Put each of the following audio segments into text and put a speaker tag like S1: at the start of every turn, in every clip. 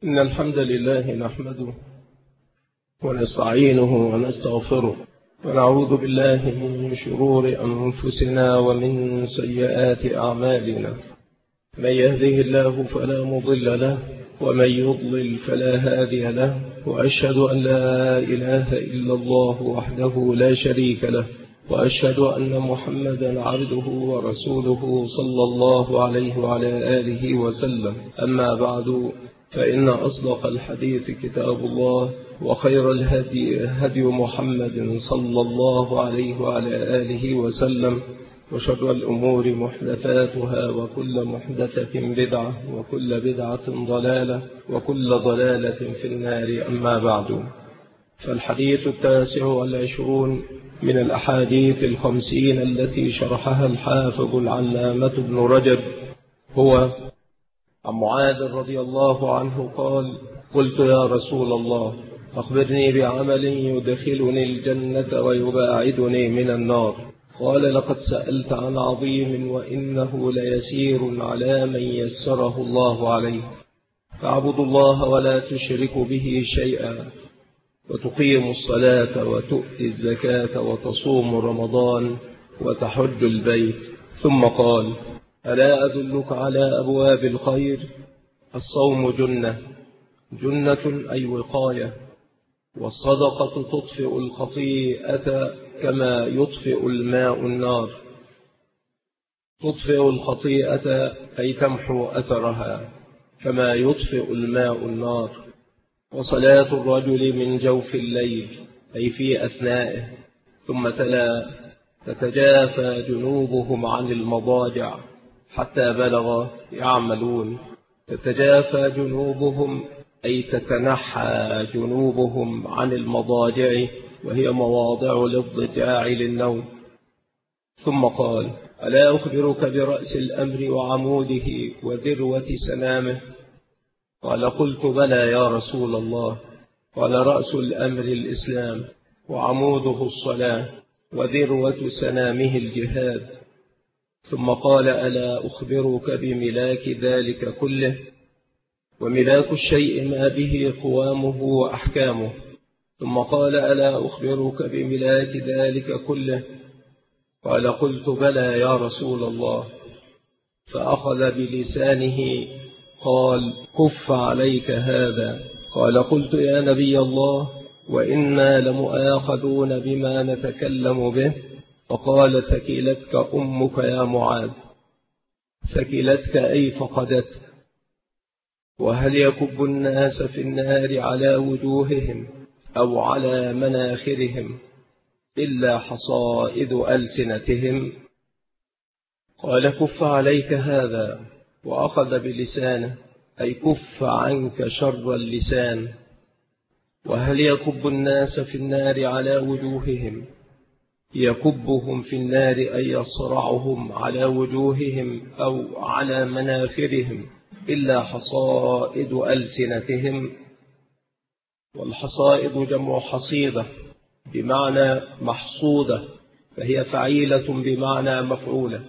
S1: إن الحمد لله نحمده ونستعينه ونستغفره ونعوذ بالله من شرور أنفسنا ومن سيئات أعمالنا. من يهده الله فلا مضل له ومن يضلل فلا هادي له، وأشهد أن لا إله إلا الله وحده لا شريك له، وأشهد أن محمدا عبده ورسوله صلى الله عليه وعلى آله وسلم. أما بعد، فإن أصدق الحديث كتاب الله، وخير الهدي هدي محمد صلى الله عليه وعلى آله وسلم، وشر الأمور محدثاتها، وكل محدثة بدعة، وكل بدعة ضلالة، وكل ضلالة في النار. أما بعد، فالحديث 29 من الأحاديث 50 التي شرحها الحافظ العلامة ابن رجب هو عن معاذ رضي الله عنه قال: قلت يا رسول الله، أخبرني بعمل يدخلني الجنة ويباعدني من النار. قال: لقد سألت عن عظيم، وإنه ليسير على من يسره الله عليه. فاعبد الله ولا تشرك به شيئا، وتقيم الصلاة، وتؤتي الزكاة، وتصوم رمضان، وتحج البيت. ثم قال: ألا أدلك على أبواب الخير؟ الصوم جنة أي وقاية، والصدقة تطفئ الخطيئة كما يطفئ الماء النار. تطفئ الخطيئة أي تمحو أثرها كما يطفئ الماء النار. وصلاة الرجل من جوف الليل أي في أثنائه. ثم تلا: تتجافى جنوبهم عن المضاجع حتى بلغ يعملون. تتجافى جنوبهم أي تتنحى جنوبهم عن المضاجع، وهي مواضع الاضطجاع للنوم. ثم قال: ألا أخبرك برأس الأمر وعموده وذروة سنامه؟ قال: قلت بلى يا رسول الله. قال: رأس الأمر الإسلام، وعموده الصلاة، وذروة سنامه الجهاد. ثم قال: ألا أخبرك بملاك ذلك كله؟ وملاك الشيء ما به قوامه وأحكامه. ثم قال: ألا أخبرك بملاك ذلك كله؟ قال: قلت بلى يا رسول الله. فأخذ بلسانه قال: كف عليك هذا. قال: قلت يا نبي الله، وإنا لمؤاخذون بما نتكلم به. فقال: ثكلتك أمك يا معاذ. ثكلتك أي فقدتك. وهل يكب الناس في النار على وجوههم أو على مناخرهم إلا حصائد ألسنتهم؟ قال: كف عليك هذا. وأخذ بلسانه أي كف عنك شر اللسان. وهل يكب الناس في النار على وجوههم؟ يكبهم في النار أي يصرعهم على وجوههم أو على مناخرهم إلا حصائد ألسنتهم. والحصائد جمع حصيدة بمعنى محصودة، فهي فعيلة بمعنى مفعولة.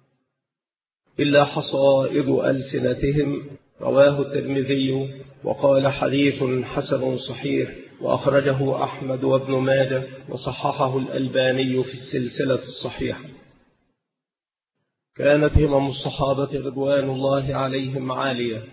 S1: إلا حصائد ألسنتهم. رواه الترمذي وقال: حديث حسن صحيح، وأخرجه أحمد وابن ماجه، وصححه الألباني في السلسلة الصحيحة. كانت همم الصحابة رضوان الله عليهم عالية.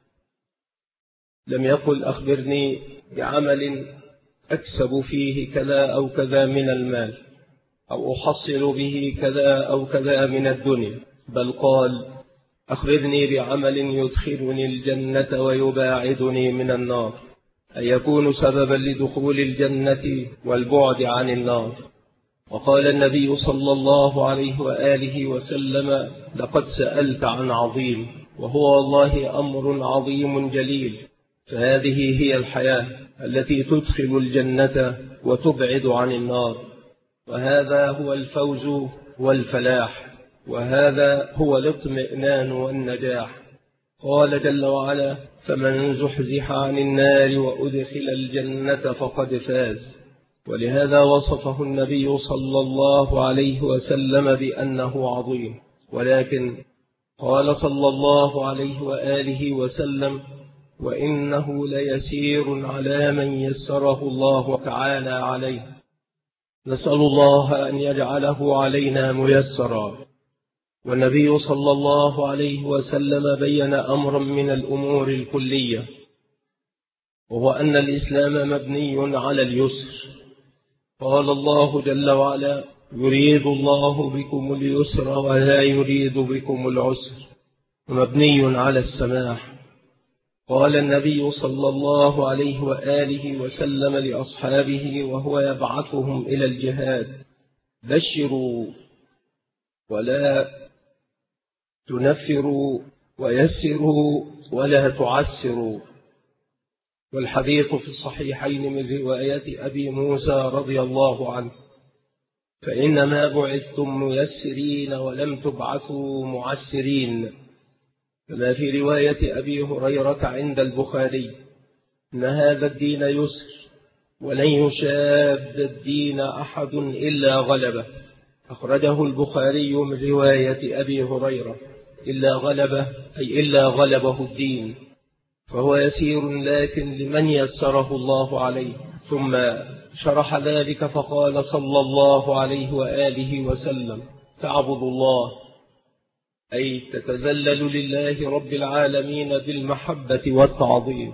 S1: لم يقل: أخبرني بعمل أكسب فيه كذا أو كذا من المال، أو أحصل به كذا أو كذا من الدنيا، بل قال: أخبرني بعمل يدخلني الجنة ويباعدني من النار، أي يكون سببا لدخول الجنة والبعد عن النار. وقال النبي صلى الله عليه وآله وسلم: لقد سألت عن عظيم، وهو والله أمر عظيم جليل. فهذه هي الحياة التي تدخل الجنة وتبعد عن النار، وهذا هو الفوز والفلاح، وهذا هو الاطمئنان والنجاح. قال جل وعلا: فمن زحزح عن النار وأدخل الجنة فقد فاز. ولهذا وصفه النبي صلى الله عليه وسلم بأنه عظيم. ولكن قال صلى الله عليه وآله وسلم: وإنه ليسير على من يسره الله تعالى عليه. نسأل الله أن يجعله علينا ميسرا. والنبي صلى الله عليه وسلم بين أمرا من الأمور الكلية، وهو أن الإسلام مبني على اليسر. قال الله جل وعلا: يريد الله بكم اليسر ولا يريد بكم العسر، مبني على السماح. قال النبي صلى الله عليه وآله وسلم لأصحابه وهو يبعثهم إلى الجهاد: بشروا ولا تنفروا، ويسروا ولا تعسروا. والحديث في الصحيحين من رواية أبي موسى رضي الله عنه: فإنما بعثتم ميسرين ولم تبعثوا معسرين. كما في رواية أبي هريرة عند البخاري: إن هذا الدين يسر ولن يشاد الدين أحد إلا غلبه. أخرجه البخاري من رواية أبي هريرة: إلا غلبه، أي إلا غلبه الدين. فهو يسير لكن لمن يسره الله عليه. ثم شرح ذلك فقال صلى الله عليه وآله وسلم: تعبد الله، أي تتذلل لله رب العالمين بالمحبة والتعظيم.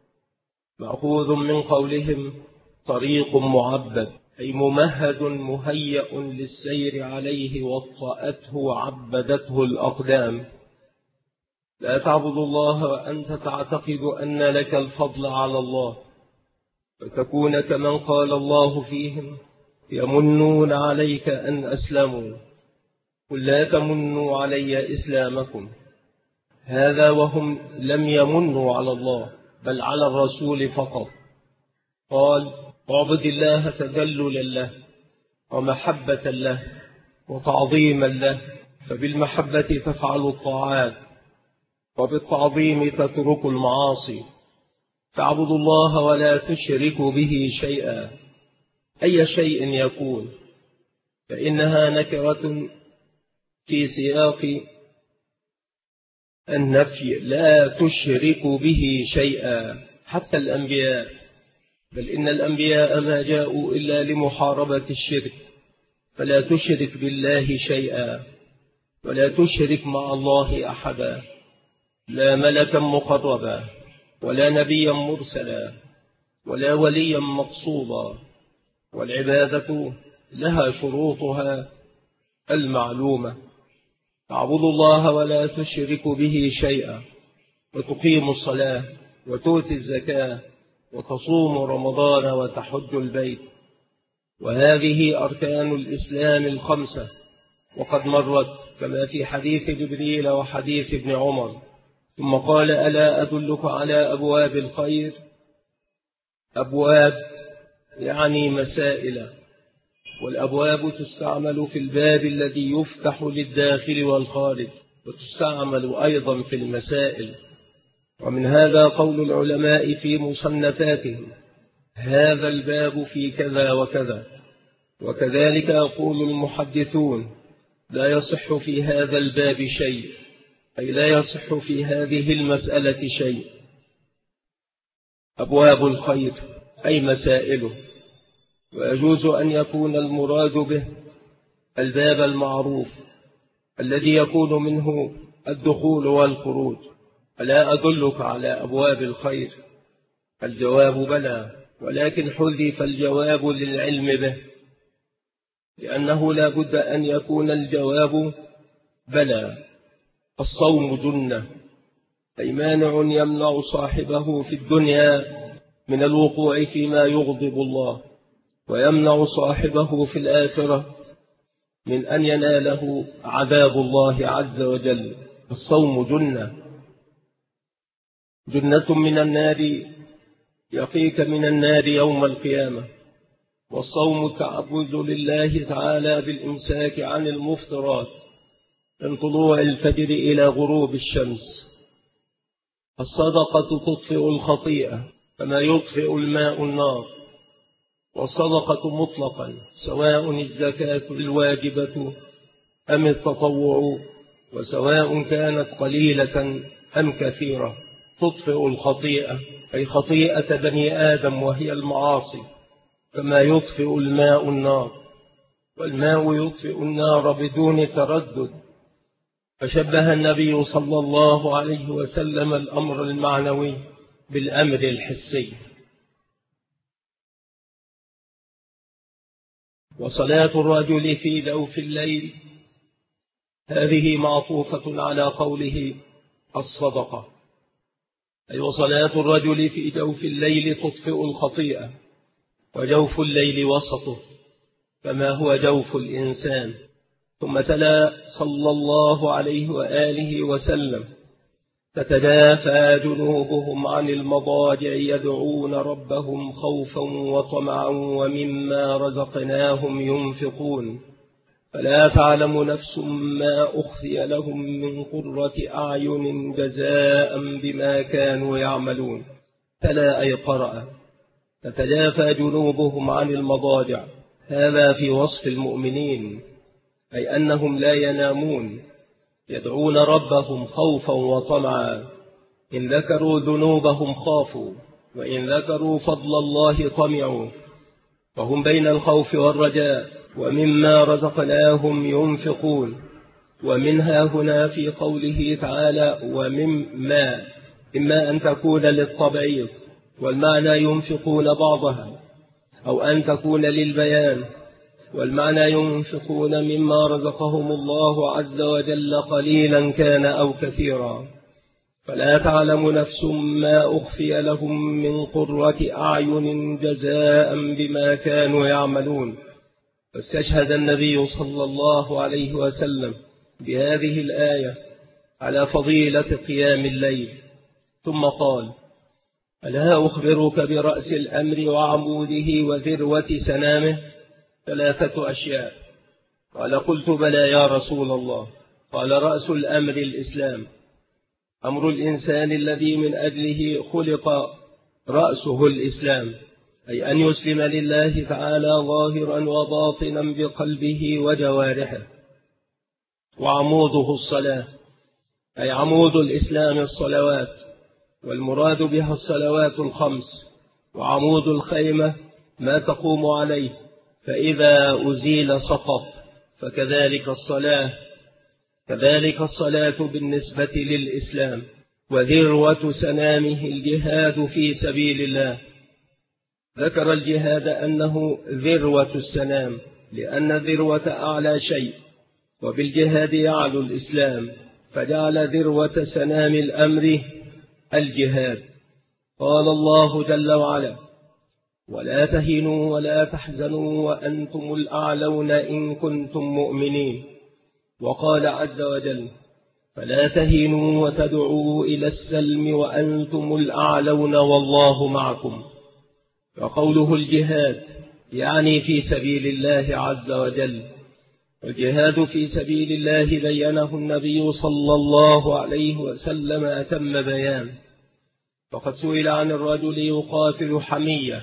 S1: مأخوذ من قولهم: طريق معبد، أي ممهد مهيأ للسير عليه، وطأته وعبدته الأقدام. لا تعبد الله وأنت تعتقد أن لك الفضل على الله، فتكون كمن قال الله فيهم: يمنون عليك أن أسلموا، قل لا تمنوا علي إسلامكم. هذا وهم لم يمنوا على الله بل على الرسول فقط. قال: اعبد الله تذللا له ومحبة له وتعظيما له، فبالمحبة تفعل الطاعات، وبالتعظيم تترك المعاصي. تعبد الله ولا تشرك به شيئا، أي شيء يكون، فإنها نكرة في سياق النفي، لا تشرك به شيئا. حتى الأنبياء، بل إن الأنبياء ما جاءوا إلا لمحاربة الشرك، فلا تشرك بالله شيئا، ولا تشرك مع الله أحدا، لا ملكا مقربا، ولا نبيا مرسلا، ولا وليا مقصودا. والعبادة لها شروطها المعلومة. تعبد الله ولا تشرك به شيئا، وتقيم الصلاة، وتؤتي الزكاة، وتصوم رمضان، وتحج البيت. وهذه أركان الإسلام الخمسة، وقد مرت كما في حديث جبريل وحديث ابن عمر. ثم قال: ألا أدلك على أبواب الخير؟ أبواب يعني مسائل، والأبواب تستعمل في الباب الذي يفتح للداخل والخارج، وتستعمل أيضا في المسائل. ومن هذا قول العلماء في مصنفاتهم: هذا الباب في كذا وكذا. وكذلك يقول المحدثون: لا يصح في هذا الباب شيء، أي لا يصح في هذه المسألة شيء. أبواب الخير أي مسائله. ويجوز أن يكون المراد به الباب المعروف الذي يكون منه الدخول والخروج. ألا أدلك على أبواب الخير؟ الجواب بلى، ولكن حذف الجواب للعلم به، لأنه لا بد أن يكون الجواب بلى. الصوم جنة، أي مانع يمنع صاحبه في الدنيا من الوقوع فيما يغضب الله، ويمنع صاحبه في الآخرة من أن يناله عذاب الله عز وجل. الصوم جنة، جنة من النار، يقيك من النار يوم القيامة. والصوم تعبد لله تعالى بالإمساك عن المفطرات من طلوع الفجر إلى غروب الشمس. الصدقة تطفئ الخطيئة كما يطفئ الماء النار. والصدقة مطلقا، سواء الزكاة الواجبة أم التطوع، وسواء كانت قليلة أم كثيرة، تطفئ الخطيئة، أي خطيئة بني آدم وهي المعاصي، كما يطفئ الماء النار، والماء يطفئ النار بدون تردد. فشبه النبي صلى الله عليه وسلم الأمر المعنوي بالأمر الحسي. وصلاة الرجل في جوف الليل هذه معطوفة على قوله الصدقة، أي وصلاة الرجل في جوف الليل تطفئ الخطيئة، وجوف الليل وسطه كما هو جوف الإنسان. ثم تلا صلى الله عليه وآله وسلم: تتجافى جنوبهم عن المضاجع يدعون ربهم خوفا وطمعا ومما رزقناهم ينفقون فلا تعلم نفس ما أخفي لهم من قرة أعين جزاء بما كانوا يعملون. تلا أي قرأ: تتجافى جنوبهم عن المضاجع، هذا في وصف المؤمنين، أي أنهم لا ينامون، يدعون ربهم خوفا وطمعا. إن ذكروا ذنوبهم خافوا، وإن ذكروا فضل الله طمعوا، فهم بين الخوف والرجاء. ومما رزقناهم ينفقون، ومنها هنا في قوله تعالى ومما، إما أن تكون للتبعيض والمعنى ينفقون بعضها، أو أن تكون للبيان والمعنى ينفقون مما رزقهم الله عز وجل قليلا كان أو كثيرا. فلا تعلم نفس ما أخفي لهم من قرة أعين جزاء بما كانوا يعملون. فاستشهد النبي صلى الله عليه وسلم بهذه الآية على فضيلة قيام الليل، ثم قال: ألا أخبرك برأس الأمر وعموده وذروة سنامه؟ 3 أشياء. قال: قلت بلى يا رسول الله. قال: رأس الأمر الإسلام، أمر الإنسان الذي من أجله خلق رأسه الإسلام، أي أن يسلم لله تعالى ظاهرا وباطنا بقلبه وجوارحه. وعموده الصلاة، أي عمود الإسلام الصلوات، والمراد بها الصلوات الخمس. وعمود الخيمة ما تقوم عليه، فإذا أزيل سقط. فكذلك الصلاة، كذلك الصلاة بالنسبة للإسلام. وذروة سنامه الجهاد في سبيل الله. ذكر الجهاد أنه ذروة السنام، لأن الذروة أعلى شيء، وبالجهاد يعلو الإسلام، فجعل ذروة سنام الأمر الجهاد. قال الله جل وعلا: ولا تهنوا ولا تحزنوا وأنتم الأعلون إن كنتم مؤمنين. وقال عز وجل: فلا تهنوا وتدعوا إلى السلم وأنتم الأعلون والله معكم. وقوله الجهاد يعني في سبيل الله عز وجل. والجهاد في سبيل الله بينه النبي صلى الله عليه وسلم أتم بيان. فقد سئل عن الرجل يقاتل حمية،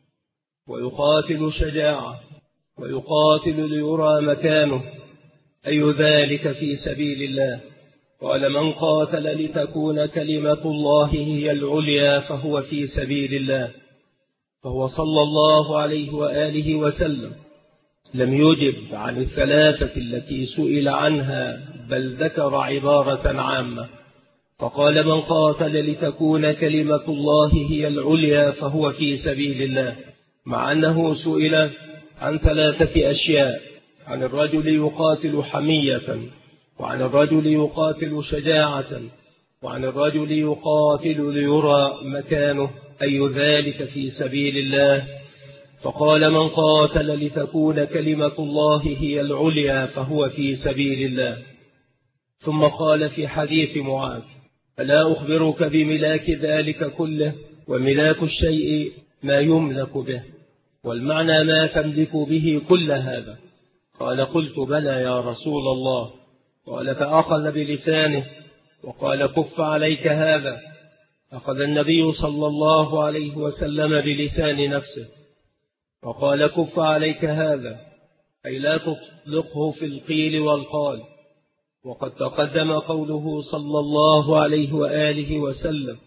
S1: ويقاتل شجاعة، ويقاتل ليرى مكانه، أي ذلك في سبيل الله؟ قال: من قاتل لتكون كلمة الله هي العليا فهو في سبيل الله. فهو صلى الله عليه وآله وسلم لم يجب عن 3 التي سئل عنها، بل ذكر عبارة عامة، فقال: من قاتل لتكون كلمة الله هي العليا فهو في سبيل الله، مع أنه سئل عن 3 أشياء: عن الرجل يقاتل حمية، وعن الرجل يقاتل شجاعة، وعن الرجل يقاتل ليرى مكانه، أي ذلك في سبيل الله. فقال: من قاتل لتكون كلمة الله هي العليا فهو في سبيل الله. ثم قال في حديث معاذ: ألا أخبرك بملاك ذلك كله؟ وملاك الشيء ما يملك به، والمعنى ما تملك به كل هذا. قال: قلت بلى يا رسول الله. قال: فأخذ بلسانه وقال: كف عليك هذا. أخذ النبي صلى الله عليه وسلم بلسان نفسه وقال: كف عليك هذا، أي لا تطلقه في القيل والقال. وقد تقدم قوله صلى الله عليه وآله وسلم: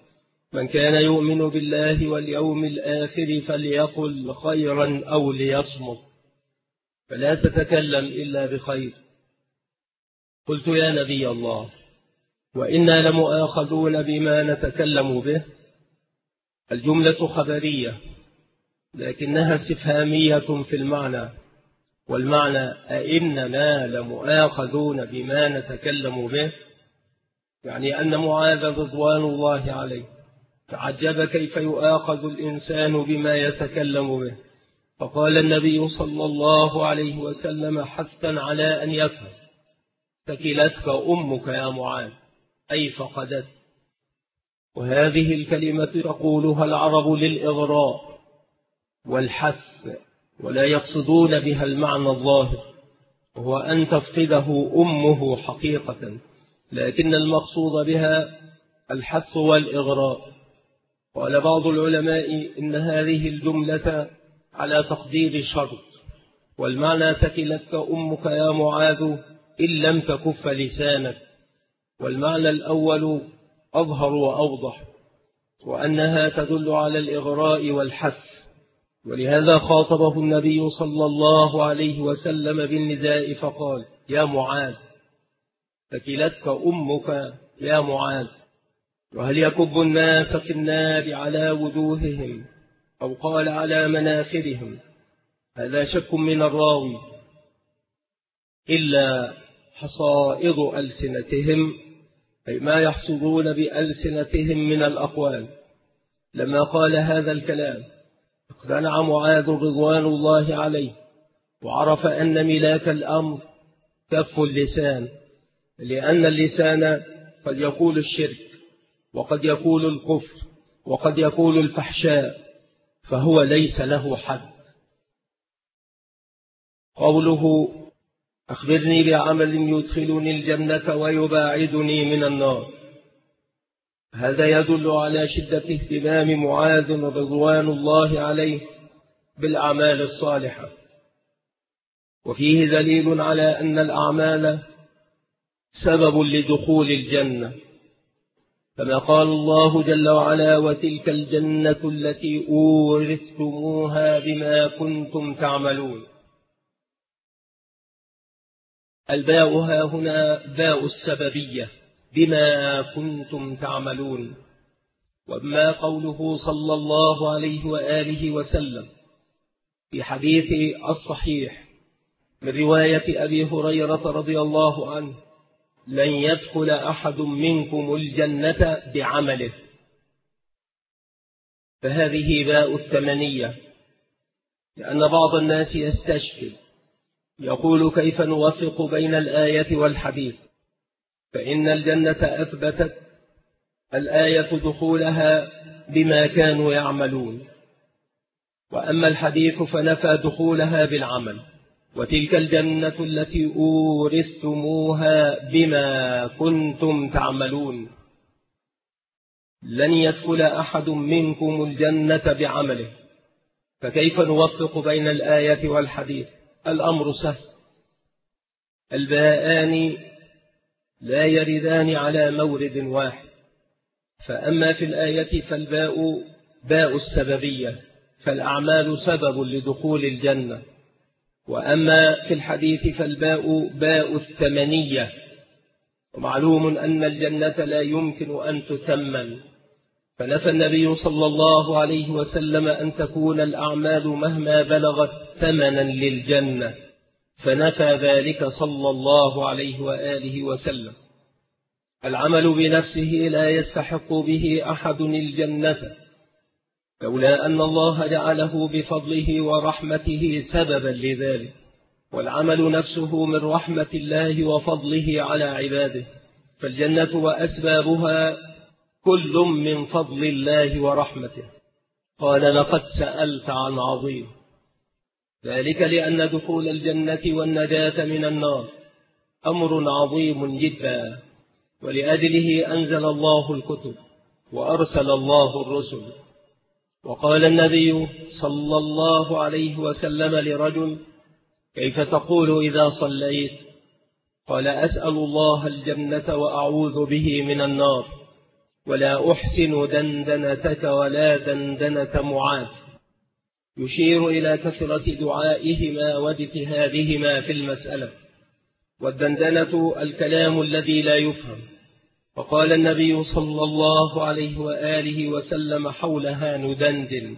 S1: من كان يؤمن بالله واليوم الآخر فليقل خيرا أو ليصمت، فلا تتكلم إلا بخير. قلت يا نبي الله، وإنا لمؤاخذون بما نتكلم به؟ الجملة خبرية لكنها استفهامية في المعنى، والمعنى أئننا لمؤاخذون بما نتكلم به، يعني أن معاذ رضوان الله عليه تعجب كيف يؤاخذ الإنسان بما يتكلم به، فقال النبي صلى الله عليه وسلم حثا على أن يفهم: ثكلتك أمك يا معاذ، أي فقدت. وهذه الكلمة تقولها العرب للإغراء والحث، ولا يقصدون بها المعنى الظاهر وهو أن تفقده أمه حقيقة، لكن المقصود بها الحث والإغراء. قال بعض العلماء إن هذه الجملة على تقدير شرط، والمعنى ثكلتك أمك يا معاذ إن لم تكف لسانك، والمعنى الأول أظهر وأوضح، وأنها تدل على الإغراء والحث، ولهذا خاطبه النبي صلى الله عليه وسلم بالنداء فقال: يا معاذ، ثكلتك أمك يا معاذ. وهل يكب الناس في النار على وجوههم أو قال على مناخرهم؟ هذا شك من الراوي، إلا حصائد ألسنتهم، أي ما يحصدون بألسنتهم من الأقوال. لما قال هذا الكلام اقتنع معاذ رضوان الله عليه، وعرف أن ملاك الأمر كف اللسان، لأن اللسان قد يقول الشرك، وقد يقول الكفر، وقد يقول الفحشاء، فهو ليس له حد. قوله: أخبرني بعمل يدخلني الجنة ويباعدني من النار، هذا يدل على شدة اهتمام معاذ رضوان الله عليه بالأعمال الصالحة، وفيه دليل على أن الأعمال سبب لدخول الجنة، كما قال الله جل وعلا: وتلك الجنة التي أورثتموها بما كنتم تعملون. الباء ها هنا باء السببية، بما كنتم تعملون. وما قوله صلى الله عليه وآله وسلم في حديث الصحيح من رواية أبي هريرة رضي الله عنه: لن يدخل أحد منكم الجنة بعمله، فهذه باء الثمنية، لأن بعض الناس يستشكل يقول: كيف نوفق بين الآية والحديث؟ فإن الجنة أثبتت الآية دخولها بما كانوا يعملون، وأما الحديث فنفى دخولها بالعمل. وتلك الجنة التي أورثتموها بما كنتم تعملون، لن يدخل أحد منكم الجنة بعمله، فكيف نوفق بين الآية والحديث؟ الأمر سهل، الباءان لا يردان على مورد واحد، فأما في الآية فالباء باء السببية، فالأعمال سبب لدخول الجنة، وأما في الحديث فالباء باء الثمنية، ومعلوم أن الجنة لا يمكن أن تثمن، فنفى النبي صلى الله عليه وسلم أن تكون الأعمال مهما بلغت ثمنا للجنة، فنفى ذلك صلى الله عليه وآله وسلم. العمل بنفسه لا يستحق به أحد الجنة، لولا أن الله جعله بفضله ورحمته سببا لذلك، والعمل نفسه من رحمة الله وفضله على عباده، فالجنة وأسبابها كل من فضل الله ورحمته. قال: لقد سألت عن عظيم، ذلك لأن دخول الجنة والنجاة من النار أمر عظيم جدا، ولأجله أنزل الله الكتب وأرسل الله الرسل. وقال النبي صلى الله عليه وسلم لرجل: كيف تقول إذا صليت؟ قال: أسأل الله الجنة وأعوذ به من النار. ولا أحسن دندنتك ولا دندنة معاذ، يشير إلى كثرة دعائهما واجتهادهما في المسألة. والدندنة الكلام الذي لا يفهم، فقال النبي صلى الله عليه وآله وسلم حولها ندندن،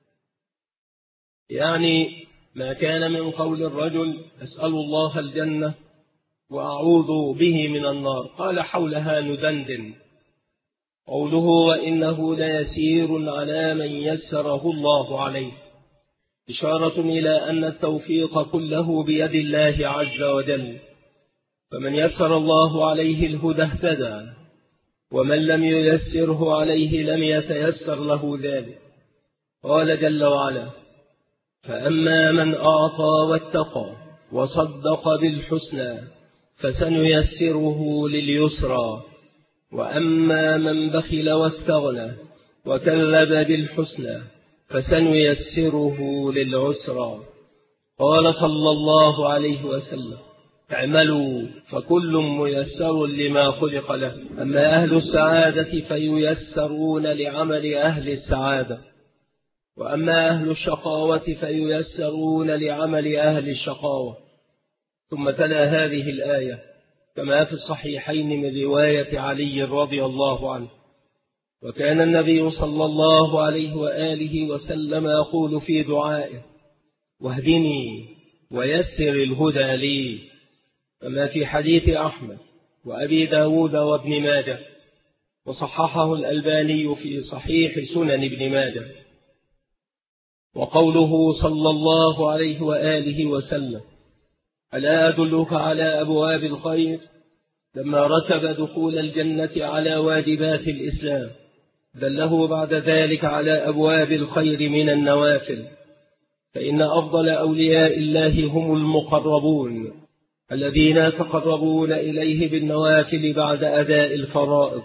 S1: يعني ما كان من قول الرجل أسأل الله الجنة وأعوذ به من النار، قال حولها ندندن. قوله وإنه ليسير على من يسره الله عليه، إشارة إلى أن التوفيق كله بيد الله عز وجل، فمن يسر الله عليه الهدى اهتدى، ومن لم ييسره عليه لم يتيسر له ذلك. قال جل وعلا فأما من أعطى واتقى وصدق بالحسنى فسنيسره لليسرى، وأما من بخل واستغنى وكذب بالحسنى فسنيسره للعسرى. قال صلى الله عليه وسلم اعملوا فكل ميسر لما خلق له. أما أهل السعادة فييسرون لعمل أهل السعادة، وأما أهل الشقاوة فييسرون لعمل أهل الشقاوة. ثم تلا هذه الآية كما في الصحيحين من رواية علي رضي الله عنه: وكان النبي صلى الله عليه وآله وسلم يقول في دعائه واهدني ويسر الهدى لي، كما في حديث أحمد وأبي داود وابن ماجه، وصححه الألباني في صحيح سنن ابن ماجه. وقوله صلى الله عليه وآله وسلم ألا أدلك على أبواب الخير، لما رتب دخول الجنة على واجبات الإسلام دله بعد ذلك على أبواب الخير من النوافل، فإن أفضل أولياء الله هم المقربون الذين يتقربون إليه بالنوافل بعد أداء الفرائض.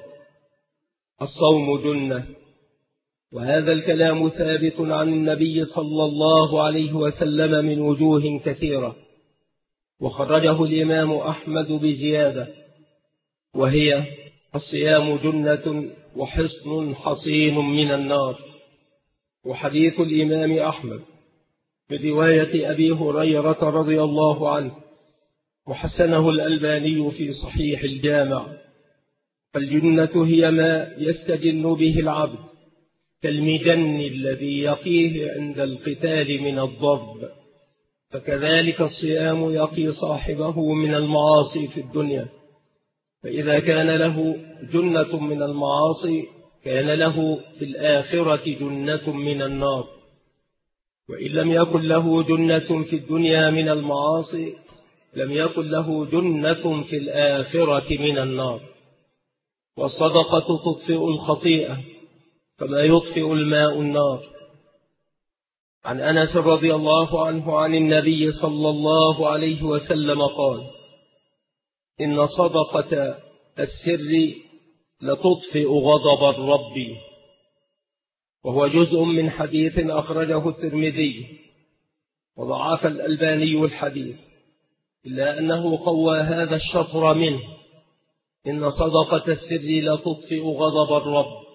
S1: الصوم جنة، وهذا الكلام ثابت عن النبي صلى الله عليه وسلم من وجوه كثيرة، وخرجه الإمام أحمد بزيادة، وهي الصيام جنة وحصن حصين من النار. وحديث الإمام أحمد برواية أبي هريرة رضي الله عنه، وحسنه الألباني في صحيح الجامع: الجنة هي ما يستجن به العبد كالمجن الذي يقيه عند القتال من الضب، فكذلك الصيام يقي صاحبه من المعاصي في الدنيا، فإذا كان له جنة من المعاصي كان له في الآخرة جنة من النار، وإن لم يكن له جنة في الدنيا من المعاصي لم يكن له جنة في الآخرة من النار. والصدقة تطفئ الخطيئة كما يطفئ الماء النار. عن أنس رضي الله عنه عن النبي صلى الله عليه وسلم قال: إن صدقة السر لتطفئ غضب الرب. وهو جزء من حديث أخرجه الترمذي، وضعف الألباني الحديث، إلا أنه قوى هذا الشطر منه: إن صدقة السر لتطفئ غضب الرب.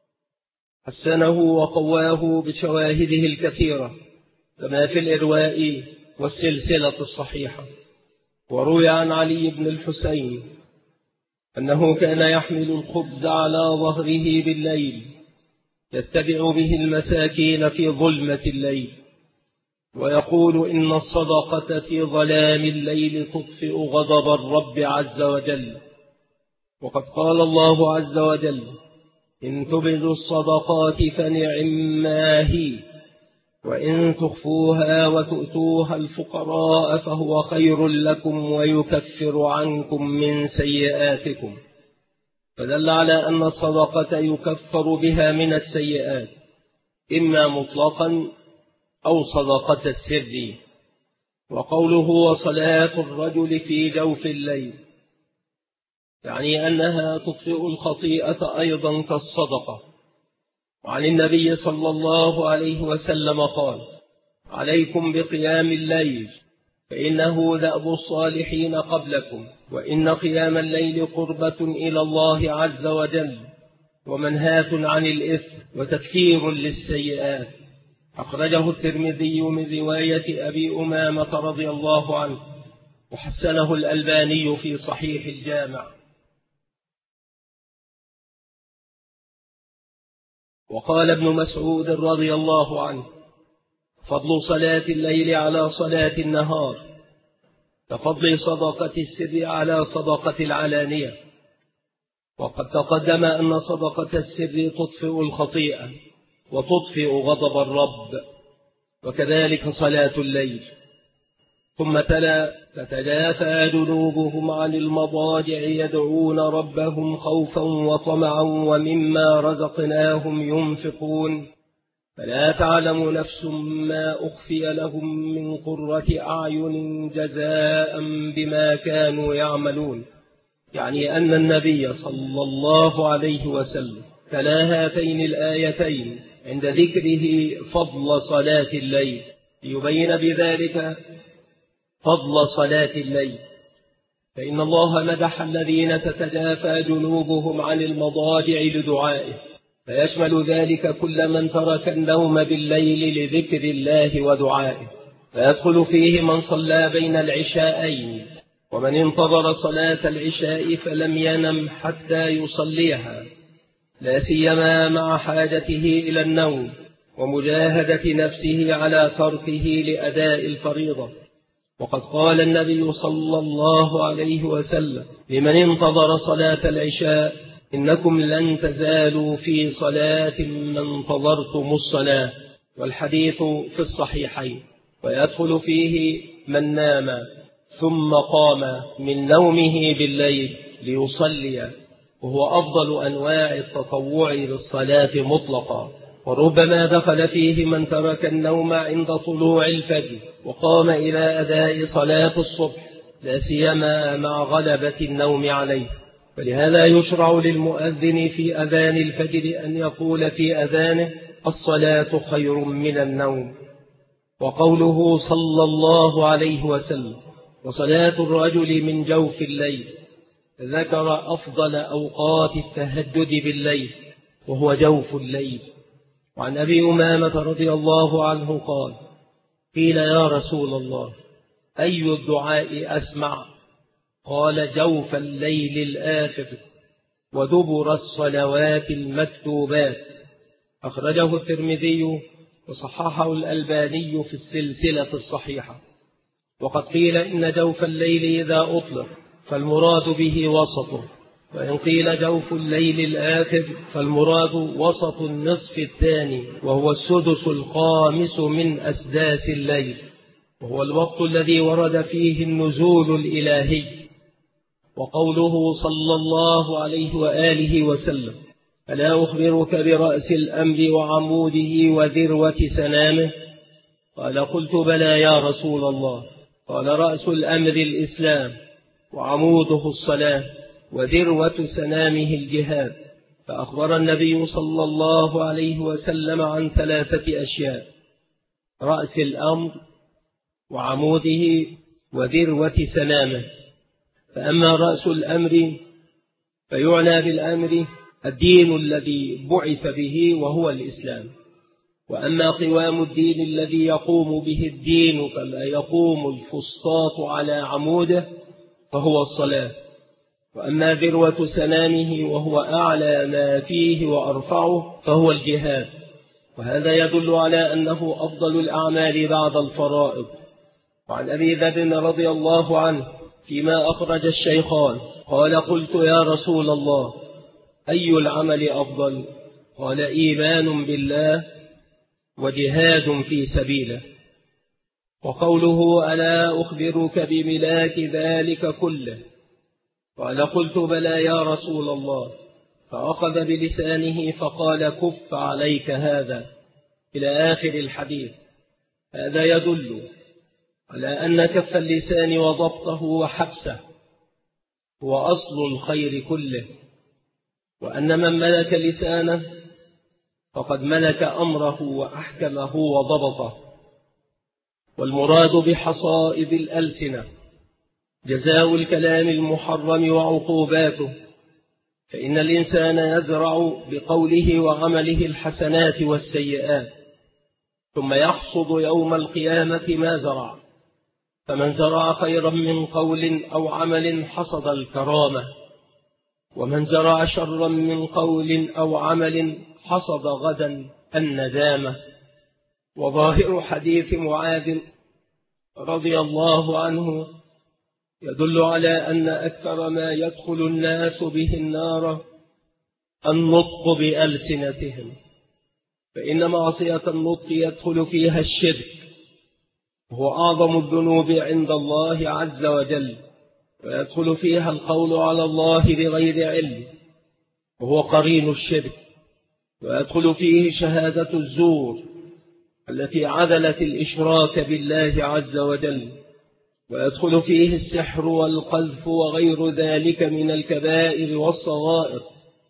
S1: حسنه وقواه بشواهده الكثيرة كما في الإرواء والسلسلة الصحيحة. وروي عن علي بن الحسين أنه كان يحمل الخبز على ظهره بالليل يتبع به المساكين في ظلمة الليل، ويقول: إن الصدقة في ظلام الليل تطفئ غضب الرب عز وجل. وقد قال الله عز وجل: إن تبدوا الصدقات فنعما هي، وإن تخفوها وتؤتوها الفقراء فهو خير لكم ويكفر عنكم من سيئاتكم. فدل على أن الصدقة يكفر بها من السيئات، إما مطلقا أو صدقة السر. وقوله وصلاة الرجل في جوف الليل، يعني أنها تطفئ الخطيئة أيضا كالصدقة. وعن النبي صلى الله عليه وسلم قال: عليكم بقيام الليل فإنه دأب الصالحين قبلكم، وإن قيام الليل قربة إلى الله عز وجل، ومنهاة عن الإثم وتكفير للسيئات. أخرجه الترمذي من رواية أبي أمامة رضي الله عنه، وحسنه الألباني في صحيح الجامع. وقال ابن مسعود رضي الله عنه: فضل صلاة الليل على صلاة النهار كفضل صدقة السر على صدقة العلانية. وقد تقدم أن صدقة السر تطفئ الخطيئة وتطفئ غضب الرب، وكذلك صلاة الليل. ثم تلا: تتجافى جنوبهم عن المضاجع يدعون ربهم خوفا وطمعا ومما رزقناهم ينفقون فلا تعلم نفس ما أخفي لهم من قرة أعين جزاء بما كانوا يعملون. يعني أن النبي صلى الله عليه وسلم تلا هاتين الآيتين عند ذكره فضل صلاة الليل، ليبين بذلك فضل صلاة الليل. فإن الله مدح الذين تتجافى جنوبهم عن المضاجع لدعائه، فيشمل ذلك كل من ترك النوم بالليل لذكر الله ودعائه، فيدخل فيه من صلى بين العشاءين، ومن انتظر صلاة العشاء فلم ينم حتى يصليها، لا سيما مع حاجته إلى النوم ومجاهدة نفسه على تركه لأداء الفريضة. وقد قال النبي صلى الله عليه وسلم لمن انتظر صلاة العشاء: إنكم لن تزالوا في صلاة ما انتظرتم الصلاة. والحديث في الصحيحين. ويدخل فيه من نام ثم قام من نومه بالليل ليصلي، وهو أفضل أنواع التطوع بالصلاة مطلقا. وربما دخل فيه من ترك النوم عند طلوع الفجر وقام إلى أداء صلاة الصبح، لا سيما مع غلبة النوم عليه. فلهذا يشرع للمؤذن في أذان الفجر أن يقول في أذانه: الصلاة خير من النوم. وقوله صلى الله عليه وسلم: وصلاة الرجل من جوف الليل، ذكر أفضل أوقات التهجد بالليل وهو جوف الليل. وعن أبي أمامة رضي الله عنه قال: قيل يا رسول الله أي الدعاء أسمع؟ قال: جوف الليل الآخر ودبر الصلوات المكتوبات. أخرجه الترمذي وصححه الألباني في السلسلة الصحيحة. وقد قيل إن جوف الليل إذا أطلق فالمراد به وسطه، وإن قيل جوف الليل الآخر فالمراد وسط النصف الثاني، وهو السدس الخامس من أسداس الليل، وهو الوقت الذي ورد فيه النزول الإلهي. وقوله صلى الله عليه وآله وسلم: ألا أخبرك برأس الأمر وعموده وذروة سنامه؟ قال: قلت بلى يا رسول الله. قال: رأس الأمر الإسلام، وعموده الصلاة، وذروة سنامه الجهاد. فأخبر النبي صلى الله عليه وسلم عن 3 أشياء: رأس الأمر وعموده وذروة سنامه. فأما رأس الأمر فيعنى بالأمر الدين الذي بعث به وهو الإسلام. وأما قوام الدين الذي يقوم به الدين كما يقوم الفسطاط على عموده فهو الصلاة. وأما ذروة سنامه وهو أعلى ما فيه وأرفعه فهو الجهاد. وهذا يدل على أنه أفضل الأعمال بعد الفرائض. وعن أبي ذر رضي الله عنه فيما أخرج الشيخان قال: قلت يا رسول الله أي العمل أفضل؟ قال: إيمان بالله وجهاد في سبيله. وقوله: ألا أخبرك بملاك ذلك كله؟ قال: قلت بلى يا رسول الله. فأخذ بلسانه فقال: كف عليك هذا، إلى آخر الحديث. هذا يدل على أن كف اللسان وضبطه وحبسه هو أصل الخير كله، وأن من ملك لسانه فقد ملك أمره وأحكمه وضبطه. والمراد بحصائد الألسنة جزاء الكلام المحرم وعقوباته، فإن الإنسان يزرع بقوله وعمله الحسنات والسيئات، ثم يحصد يوم القيامة ما زرع. فمن زرع خيرا من قول أو عمل حصد الكرامة، ومن زرع شرا من قول أو عمل حصد غدا الندامة. وظاهر حديث معاذ رضي الله عنه يدل على أن أكثر ما يدخل الناس به النار النطق بألسنتهم، فإن معصية النطق يدخل فيها الشرك، وهو أعظم الذنوب عند الله عز وجل، ويدخل فيها القول على الله بغير علم، وهو قرين الشرك، ويدخل فيه شهادة الزور التي عدلت الإشراك بالله عز وجل، ويدخل فيه السحر والقذف وغير ذلك من الكبائر والصغائر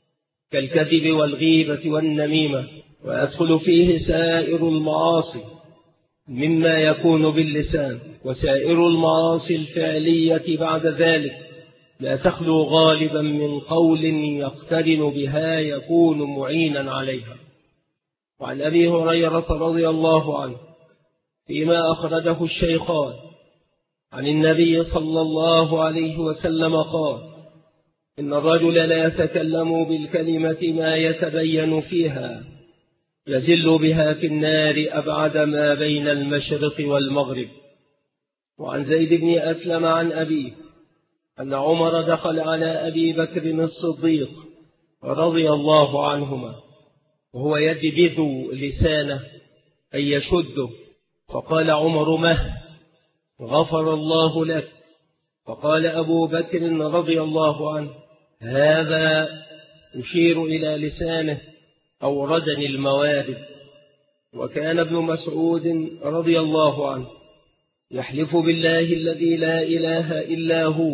S1: كالكذب والغيبة والنميمة، ويدخل فيه سائر المعاصي مما يكون باللسان. وسائر المعاصي الفعلية بعد ذلك لا تخلو غالبا من قول يقترن بها يكون معينا عليها. وعن أبي هريرة رضي الله عنه فيما أخرجه الشيخان عن النبي صلى الله عليه وسلم قال: إن الرجل لا يتكلم بالكلمة ما يتبين فيها يزل بها في النار أبعد ما بين المشرق والمغرب. وعن زيد بن أسلم عن أبيه أن عمر دخل على أبي بكر الصديق رضي الله عنهما وهو يدبذ لسانه أي يشده، فقال عمر: مه، غفر الله لك. فقال أبو بكر رضي الله عنه: هذا يشير إلى لسانه أوردني الموارد. وكان ابن مسعود رضي الله عنه يحلف بالله الذي لا إله إلا هو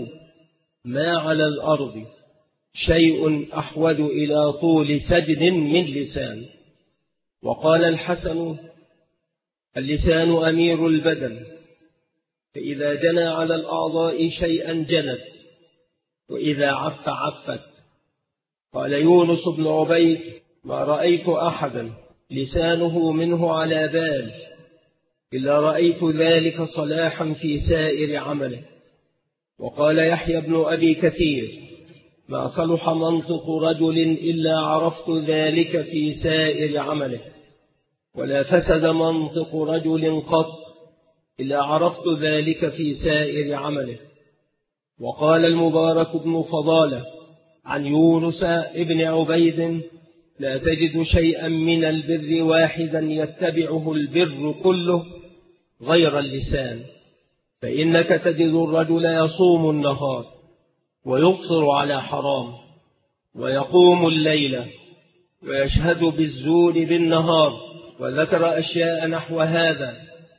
S1: ما على الأرض شيء أحوج إلى طول سجد من لسان. وقال الحسن: اللسان أمير البدن، فإذا جنى على الأعضاء شيئا جنت، وإذا عف عفت. قال يونس بن عبيد: ما رأيت أحدا لسانه منه على بال إلا رأيت ذلك صلاحا في سائر عمله. وقال يحيى بن أبي كثير: ما صلح منطق رجل إلا عرفت ذلك في سائر عمله، ولا فسد منطق رجل قط إلا عرفت ذلك في سائر عمله. وقال المبارك بن فضالة عن يونس ابن عبيد: لا تجد شيئا من البر واحدا يتبعه البر كله غير اللسان، فإنك تجد الرجل يصوم النهار ويفطر على حرام، ويقوم الليل ويشهد بالزور بالنهار، وذكر أشياء نحو هذا،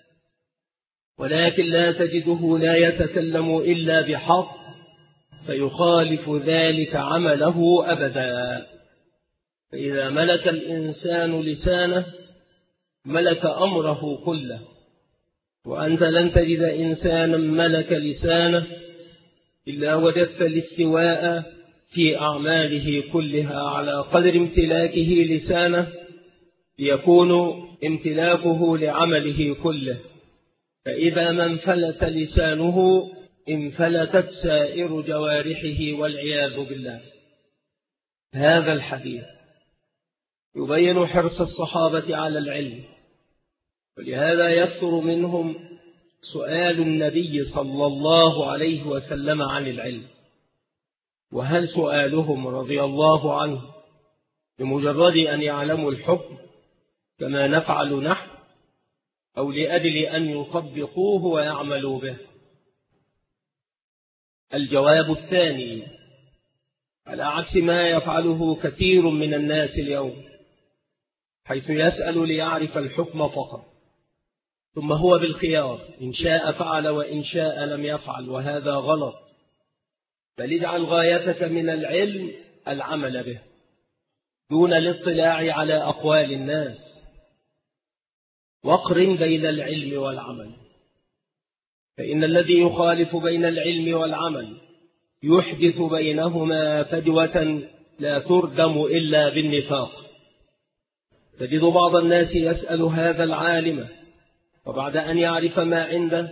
S1: ولكن لا تجده لا يتكلم إلا بحق فيخالف ذلك عمله أبدا. فإذا ملك الإنسان لسانه ملك أمره كله، وأنت لن تجد إنسانا ملك لسانه إلا وجدت الاستواء في أعماله كلها على قدر امتلاكه لسانه يكون امتلاكه لعمله كله. فإذا ما انفلت لسانه انفلتت سائر جوارحه والعياذ بالله. هذا الحديث يبين حرص الصحابة على العلم، ولهذا يكثر منهم سؤال النبي صلى الله عليه وسلم عن العلم. وهل سؤالهم رضي الله عنه بمجرد أن يعلموا الحكم كما نفعل نحن، أو لأجل أن يطبقوه ويعملوا به؟ الجواب الثاني، على عكس ما يفعله كثير من الناس اليوم، حيث يسأل ليعرف الحكم فقط، ثم هو بالخيار، إن شاء فعل وإن شاء لم يفعل، وهذا غلط. بل اجعل غايتك من العلم العمل به دون الاطلاع على أقوال الناس، واقرن بين العلم والعمل، فإن الذي يخالف بين العلم والعمل يحدث بينهما فجوة لا تردم إلا بالنفاق. تجد بعض الناس يسأل هذا العالم، وبعد أن يعرف ما عنده